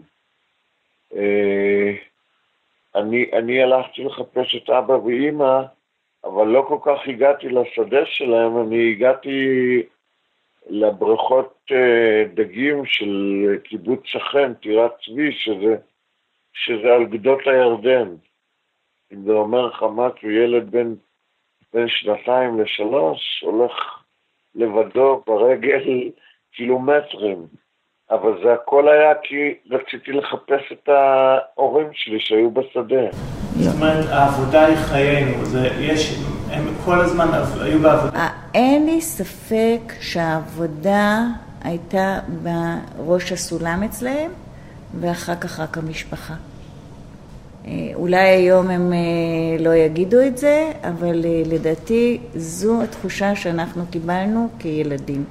אני, אני הלכתי לחפש את אבא ואמא, אבל לא כל כך הגעתי לשדה שלהם, אני הגעתי לבריכות דגים של קיבוץ שכן, טירת צבי, שזה, שזה על גדות הירדן. אם זה אומר חמת וילד בין, בין שנתיים לשלוש, הולך לבדו ברגל קילומטרים. אבל זה הכל היה כי רציתי לחפש את ההורים שלי שהיו בשדה. זאת אומרת, העבודה היא חיינו, זה, יש, הם כל הזמן היו בעבודה. אין לי ספק שהעבודה הייתה בראש הסולם אצלהם, ואחר כך רק המשפחה. אולי היום הם לא יגידו את זה, אבל לדעתי זו התחושה שאנחנו קיבלנו כילדים.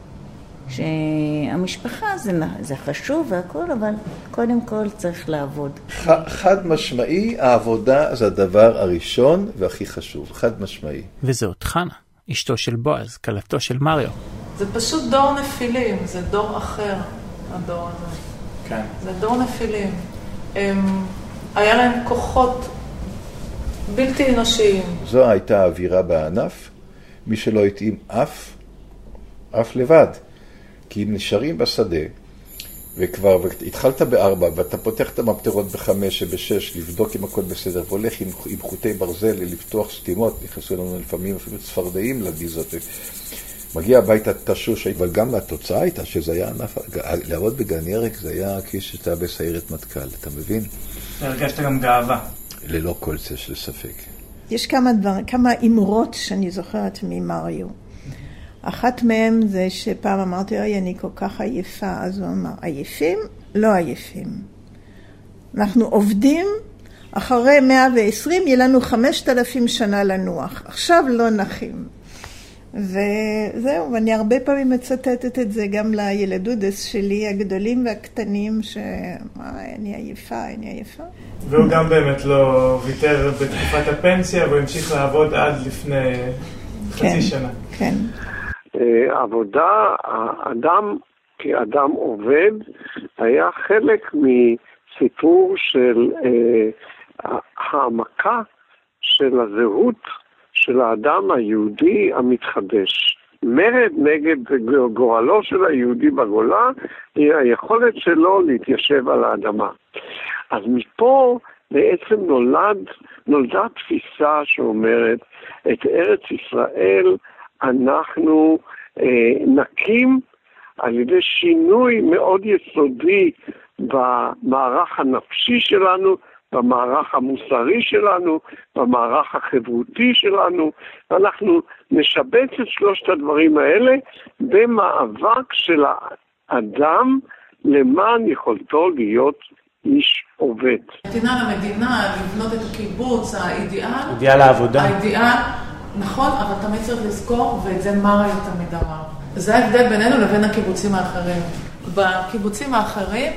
שהמשפחה זה, זה חשוב והכל, אבל קודם כל צריך לעבוד. ח, חד משמעי, העבודה זה הדבר הראשון והכי חשוב, חד משמעי. וזאת חנה, אשתו של בועז, כלתו של מריו. זה פשוט דור נפילים, זה דור אחר, הדור הזה. כן. זה דור נפילים. הם, היה להם כוחות בלתי אנושיים. זו הייתה האווירה בענף, מי שלא התאים אף, אף לבד. כי אם נשארים בשדה, וכבר התחלת בארבע, ואתה פותח את המפטרות בחמש ובשש, לבדוק אם הכל בסדר, והולך עם, עם חוטי ברזל לפתוח סתימות, נכנסו לנו לפעמים אפילו צפרדעים לגיזות, מגיע הביתה תשוש, אבל גם התוצאה הייתה שזה היה ענף, לעבוד בגן ירק זה היה כיש שאתה בסיירת מטכ"ל, אתה מבין? הרגשת גם גאווה. ללא כל צל של ספק. יש כמה דברים, כמה אמרות שאני זוכרת ממריו. אחת מהם זה שפעם אמרתי, אוי, אני כל כך עייפה, אז הוא אמר, עייפים? לא עייפים. אנחנו עובדים, אחרי מאה ועשרים יהיה לנו חמשת אלפים שנה לנוח, עכשיו לא נחים. וזהו, ואני הרבה פעמים מצטטת את זה גם לילדודס שלי, הגדולים והקטנים, שאמרה, אני עייפה, אני עייפה. והוא גם באמת לא ויתר בתקופת הפנסיה, והוא המשיך לעבוד עד לפני חצי שנה. כן. עבודה, האדם כאדם עובד, היה חלק מסיפור של אה, העמקה של הזהות של האדם היהודי המתחדש. מרד נגד גורלו של היהודי בגולה, היא היכולת שלו להתיישב על האדמה. אז מפה בעצם נולד, נולדה תפיסה שאומרת, את ארץ ישראל אנחנו אה, נקים על ידי שינוי מאוד יסודי במערך הנפשי שלנו, במערך המוסרי שלנו, במערך החברותי שלנו, ואנחנו נשבץ את שלושת הדברים האלה במאבק של האדם למען יכולתו להיות איש עובד. נתינה למדינה, לבנות את הקיבוץ, האידיאל. אידיאל העבודה. האידיאל, נכון, אבל תמיד צריך לזכור, ואת זה מריו תמיד אמר. זה ההבדל בינינו לבין הקיבוצים האחרים. בקיבוצים האחרים,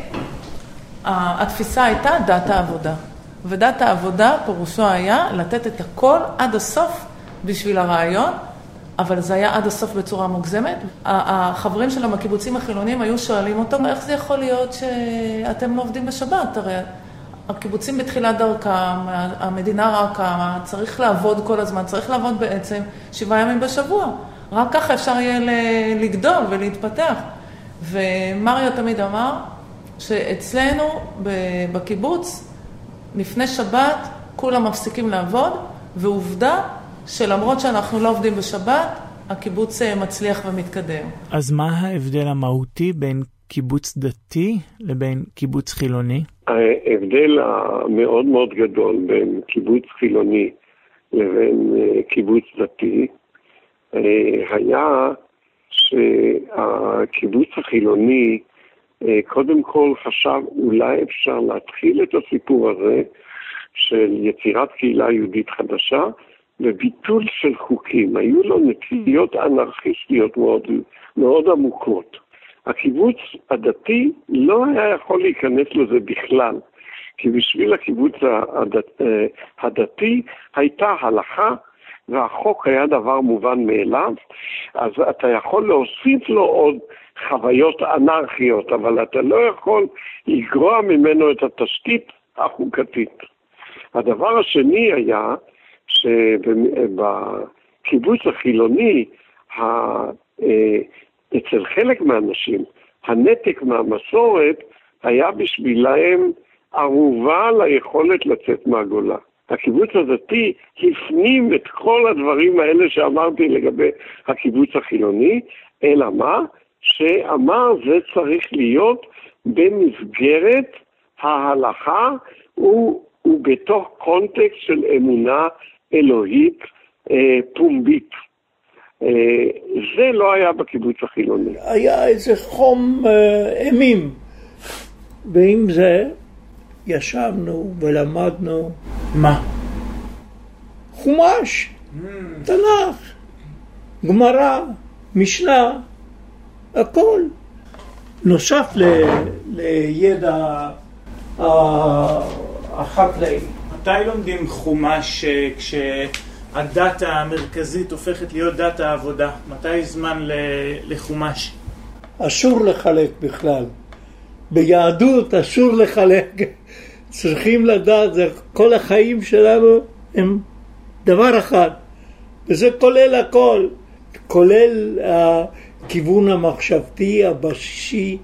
התפיסה הייתה דת העבודה. ודת העבודה פירושו היה לתת את הכל עד הסוף בשביל הרעיון, אבל זה היה עד הסוף בצורה מוגזמת. החברים שלנו בקיבוצים החילונים היו שואלים אותו, איך זה יכול להיות שאתם לא עובדים בשבת? הרי הקיבוצים בתחילת דרכם, המדינה רק קמה, צריך לעבוד כל הזמן, צריך לעבוד בעצם שבעה ימים בשבוע. רק ככה אפשר יהיה לגדול ולהתפתח. ומריו תמיד אמר שאצלנו בקיבוץ, לפני שבת, כולם מפסיקים לעבוד, ועובדה שלמרות שאנחנו לא עובדים בשבת, הקיבוץ מצליח ומתקדם. אז מה ההבדל המהותי בין קיבוץ דתי לבין קיבוץ חילוני? ההבדל המאוד מאוד גדול בין קיבוץ חילוני לבין קיבוץ דתי, היה שהקיבוץ החילוני קודם כל חשב אולי אפשר להתחיל את הסיפור הזה של יצירת קהילה יהודית חדשה וביטול של חוקים. היו לו נטיות אנרכיסטיות מאוד, מאוד עמוקות. הקיבוץ הדתי לא היה יכול להיכנס לזה בכלל, כי בשביל הקיבוץ הדת, הדתי הייתה הלכה והחוק היה דבר מובן מאליו, אז אתה יכול להוסיף לו עוד חוויות אנרכיות, אבל אתה לא יכול לגרוע ממנו את התשתית החוקתית. הדבר השני היה ש שבקיבוץ החילוני, אצל חלק מהאנשים, הנתק מהמסורת היה בשבילהם ערובה ליכולת לצאת מהגולה. הקיבוץ הדתי הפנים את כל הדברים האלה שאמרתי לגבי הקיבוץ החילוני, אלא מה? שאמר זה צריך להיות במסגרת ההלכה ובתוך קונטקסט של אמונה אלוהית אה, פומבית. אה, זה לא היה בקיבוץ החילוני. היה איזה חום אה, אימים, ועם זה ישבנו ולמדנו מה? חומש, mm. תנ"ך, גמרא, משנה, הכל. נוסף ל, לידע החקלאי. מתי לומדים חומש כשהדאטה המרכזית הופכת להיות דאטה העבודה? מתי זמן לחומש? אסור לחלק בכלל. ביהדות אסור לחלק. צריכים לדעת, זה, כל החיים שלנו הם דבר אחד. וזה כולל הכל. כולל הכיוון המחשבתי, הבסיסי,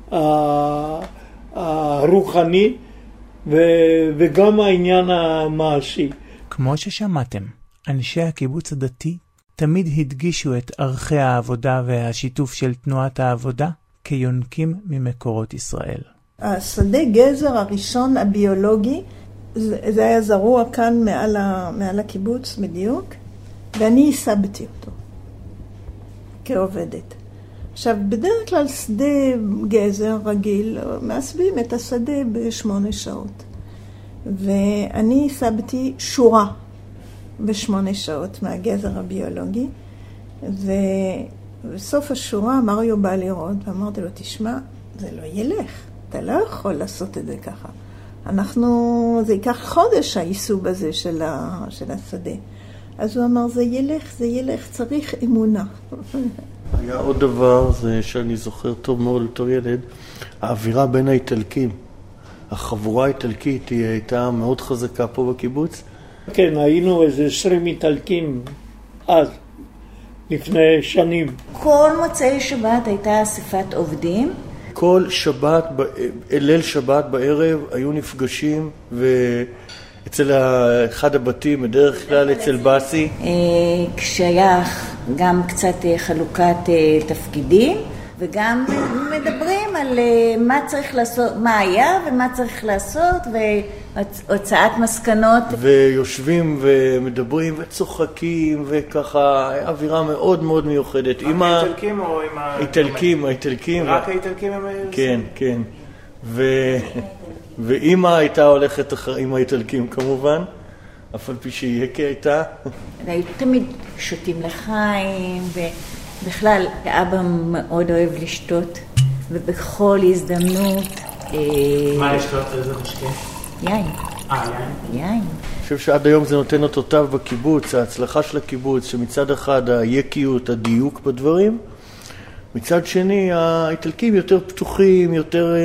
הרוחני, וגם העניין המעשי. כמו ששמעתם, אנשי הקיבוץ הדתי תמיד הדגישו את ערכי העבודה והשיתוף של תנועת העבודה כיונקים ממקורות ישראל. השדה גזר הראשון הביולוגי, זה היה זרוע כאן מעל, ה, מעל הקיבוץ בדיוק, ואני הסבתי אותו כעובדת. עכשיו, בדרך כלל שדה גזר רגיל, מעשבים את השדה בשמונה שעות. ואני הסבתי שורה בשמונה שעות מהגזר הביולוגי, ובסוף השורה מריו בא לראות, ואמרתי לו, תשמע, זה לא ילך, אתה לא יכול לעשות את זה ככה. אנחנו, זה ייקח חודש העיסוב הזה של, ה, של השדה. אז הוא אמר, זה ילך, זה ילך, צריך אמונה. היה עוד דבר, זה שאני זוכר טוב מאוד לתור ילד, האווירה בין האיטלקים. החבורה האיטלקית היא הייתה מאוד חזקה פה בקיבוץ. כן, היינו איזה עשרים איטלקים אז, לפני שנים. כל מוצאי שבת הייתה אספת עובדים. כל שבת, ליל שבת בערב היו נפגשים ואצל אחד הבתים, בדרך כלל אצל בסי. כשהיה גם קצת חלוקת תפקידים, וגם מדברים על מה צריך לעשות, מה היה ומה צריך לעשות, והוצאת מסקנות. ויושבים ומדברים וצוחקים, וככה אווירה מאוד מאוד מיוחדת. עם האיטלקים או עם ה... איטלקים, האיטלקים. רק האיטלקים הם היו? כן, כן. ואמא הייתה הולכת עם האיטלקים כמובן, אף על פי שהיא הייתה. היו תמיד שותים לחיים, ו... בכלל, אבא מאוד אוהב לשתות, ובכל הזדמנות... מה לשתות? איזה משקה? יין. אה, יין? יין. אני חושב שעד היום זה נותן אותותיו בקיבוץ, ההצלחה של הקיבוץ, שמצד אחד היקיות, הדיוק בדברים, מצד שני האיטלקים יותר פתוחים, יותר,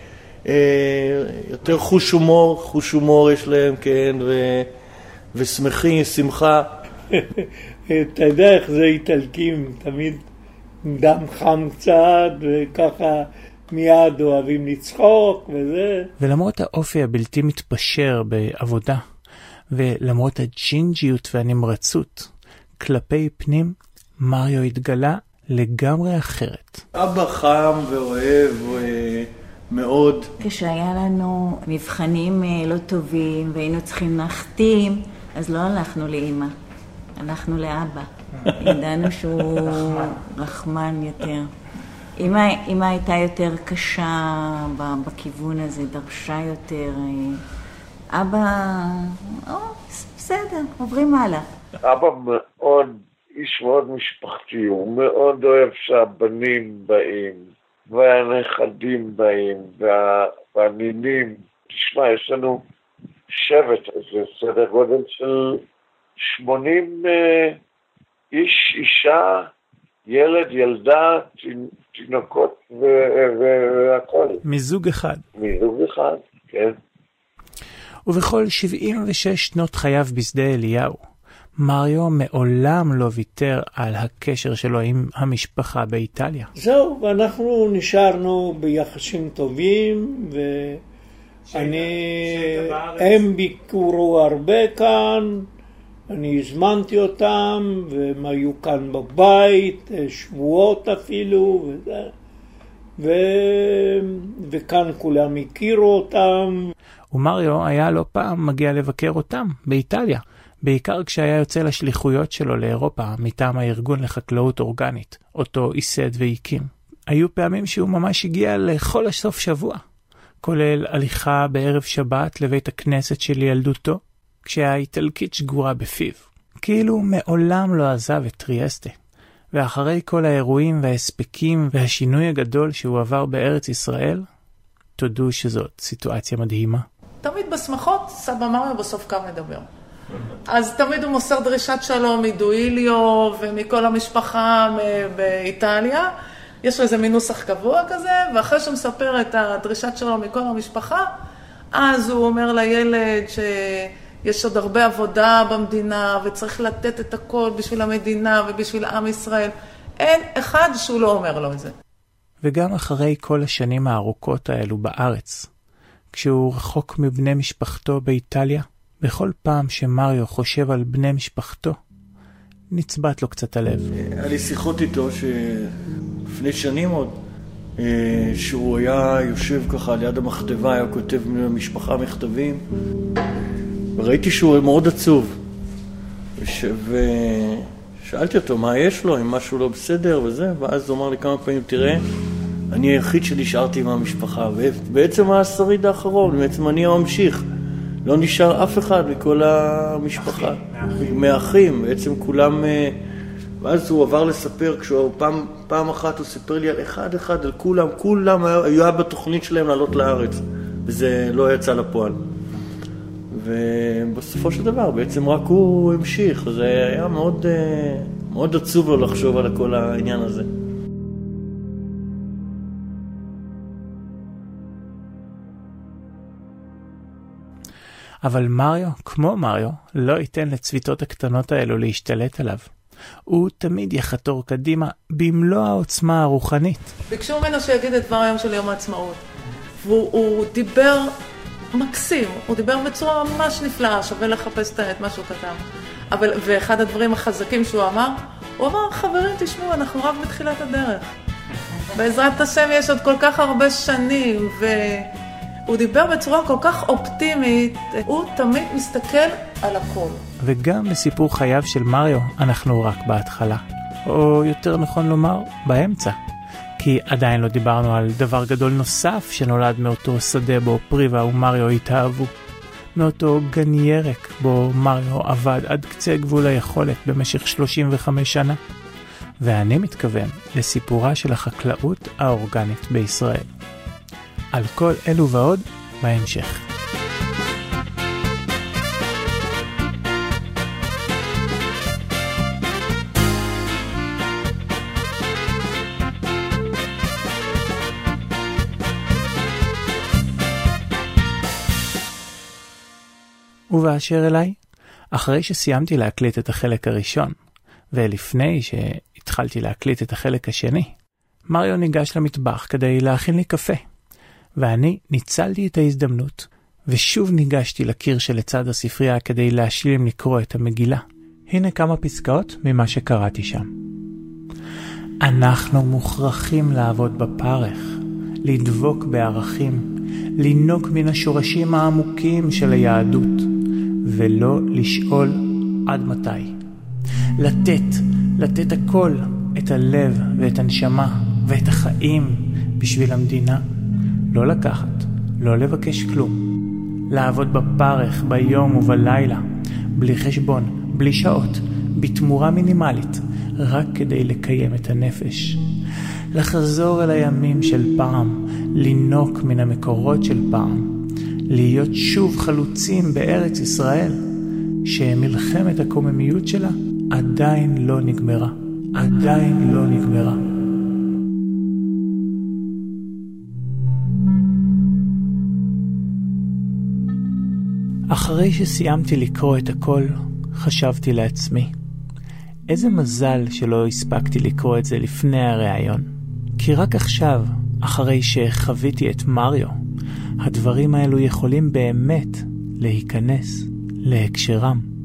יותר חוש הומור, חוש הומור יש להם, כן, ו, ושמחים, שמחה. אתה יודע איך זה איטלקים, תמיד דם חם קצת, וככה מיד אוהבים לצחוק וזה. ולמרות האופי הבלתי מתפשר בעבודה, ולמרות הג'ינג'יות והנמרצות, כלפי פנים, מריו התגלה לגמרי אחרת. אבא חם ואוהב מאוד. כשהיה לנו מבחנים לא טובים, והיינו צריכים להחתים, אז לא הלכנו לאמא. הלכנו לאבא. ידענו שהוא רחמן יותר. אמא, אמא הייתה יותר קשה בכיוון הזה, דרשה יותר. אבא, או, בסדר, עוברים הלאה. אבא מאוד, איש מאוד משפחתי, הוא מאוד אוהב שהבנים באים, והנכדים באים, וה, והנינים. תשמע, יש לנו שבט, זה סדר גודל של שמונים uh, איש, אישה, ילד, ילדה, תינוקות והכל. מזוג אחד. מזוג אחד, כן. ובכל שבעים ושש שנות חייו בשדה אליהו, מריו מעולם לא ויתר על הקשר שלו עם המשפחה באיטליה. זהו, ואנחנו נשארנו ביחסים טובים, ואני, הם ביקרו הרבה כאן, אני הזמנתי אותם, והם היו כאן בבית, שבועות אפילו, וזה. ו... וכאן כולם הכירו אותם. ומריו היה לא פעם מגיע לבקר אותם באיטליה, בעיקר כשהיה יוצא לשליחויות שלו לאירופה מטעם הארגון לחקלאות אורגנית, אותו ייסד והקים. היו פעמים שהוא ממש הגיע לכל הסוף שבוע, כולל הליכה בערב שבת לבית הכנסת של ילדותו, כשהאיטלקית שגורה בפיו. כאילו מעולם לא עזב את טריאסטה. ואחרי כל האירועים וההספקים והשינוי הגדול שהוא עבר בארץ ישראל, תודו שזאת סיטואציה מדהימה. תמיד בשמחות, סבא מריו בסוף קם לדבר. אז תמיד הוא מוסר דרישת שלום מדואיליו ומכל המשפחה באיטליה. יש לו איזה מינוסח קבוע כזה, ואחרי שהוא מספר את הדרישת שלום מכל המשפחה, אז הוא אומר לילד ש... יש עוד הרבה עבודה במדינה, וצריך לתת את הכל בשביל המדינה ובשביל עם ישראל. אין אחד שהוא לא אומר לו את זה. וגם אחרי כל השנים הארוכות האלו בארץ, כשהוא רחוק מבני משפחתו באיטליה, בכל פעם שמריו חושב על בני משפחתו, נצבט לו קצת הלב. היה לי שיחות איתו שלפני שנים עוד, שהוא היה יושב ככה ליד המכתבה, היה כותב למשפחה מכתבים, וראיתי שהוא מאוד עצוב, וש... ושאלתי אותו מה יש לו, אם משהו לא בסדר וזה, ואז הוא אמר לי כמה פעמים, תראה, אני היחיד שנשארתי עם המשפחה, ובעצם השריד האחרון, בעצם אני הממשיך, לא נשאר אף אחד מכל המשפחה, מאחים, בעצם כולם, ואז הוא עבר לספר, כשהוא פעם, פעם אחת הוא סיפר לי על אחד אחד, על כולם, כולם היה בתוכנית שלהם לעלות לארץ, וזה לא יצא לפועל. ובסופו של דבר בעצם רק הוא המשיך, זה היה מאוד, מאוד עצוב לו לחשוב על כל העניין הזה. אבל מריו, כמו מריו, לא ייתן לצביטות הקטנות האלו להשתלט עליו. הוא תמיד יחתור קדימה במלוא העוצמה הרוחנית. ביקשו ממנו שיגיד את דבר היום של יום העצמאות, והוא דיבר מקסים, הוא דיבר בצורה ממש נפלאה, שווה לחפש את מה שהוא כתב. אבל, ואחד הדברים החזקים שהוא אמר, הוא אמר, חברים, תשמעו, אנחנו רק בתחילת הדרך. בעזרת השם יש עוד כל כך הרבה שנים, והוא דיבר בצורה כל כך אופטימית, הוא תמיד מסתכל על הכל. וגם בסיפור חייו של מריו, אנחנו רק בהתחלה. או יותר נכון לומר, באמצע. כי עדיין לא דיברנו על דבר גדול נוסף שנולד מאותו שדה בו פריבה ומריו התאהבו. מאותו גן ירק בו מריו עבד עד קצה גבול היכולת במשך שלושים וחמש שנה. ואני מתכוון לסיפורה של החקלאות האורגנית בישראל. על כל אלו ועוד בהמשך. ובאשר אליי, אחרי שסיימתי להקליט את החלק הראשון, ולפני שהתחלתי להקליט את החלק השני, מריו ניגש למטבח כדי להכין לי קפה, ואני ניצלתי את ההזדמנות, ושוב ניגשתי לקיר שלצד הספרייה כדי להשלים לקרוא את המגילה. הנה כמה פסקאות ממה שקראתי שם. אנחנו מוכרחים לעבוד בפרך, לדבוק בערכים, לינוק מן השורשים העמוקים של היהדות, ולא לשאול עד מתי. לתת, לתת הכל, את הלב ואת הנשמה ואת החיים בשביל המדינה. לא לקחת, לא לבקש כלום. לעבוד בפרך, ביום ובלילה, בלי חשבון, בלי שעות, בתמורה מינימלית, רק כדי לקיים את הנפש. לחזור אל הימים של פעם, לינוק מן המקורות של פעם, להיות שוב חלוצים בארץ ישראל, שמלחמת הקוממיות שלה עדיין לא נגמרה. עדיין לא נגמרה. אחרי שסיימתי לקרוא את הכל, חשבתי לעצמי, איזה מזל שלא הספקתי לקרוא את זה לפני הראיון. כי רק עכשיו, אחרי שחוויתי את מריו, הדברים האלו יכולים באמת להיכנס להקשרם.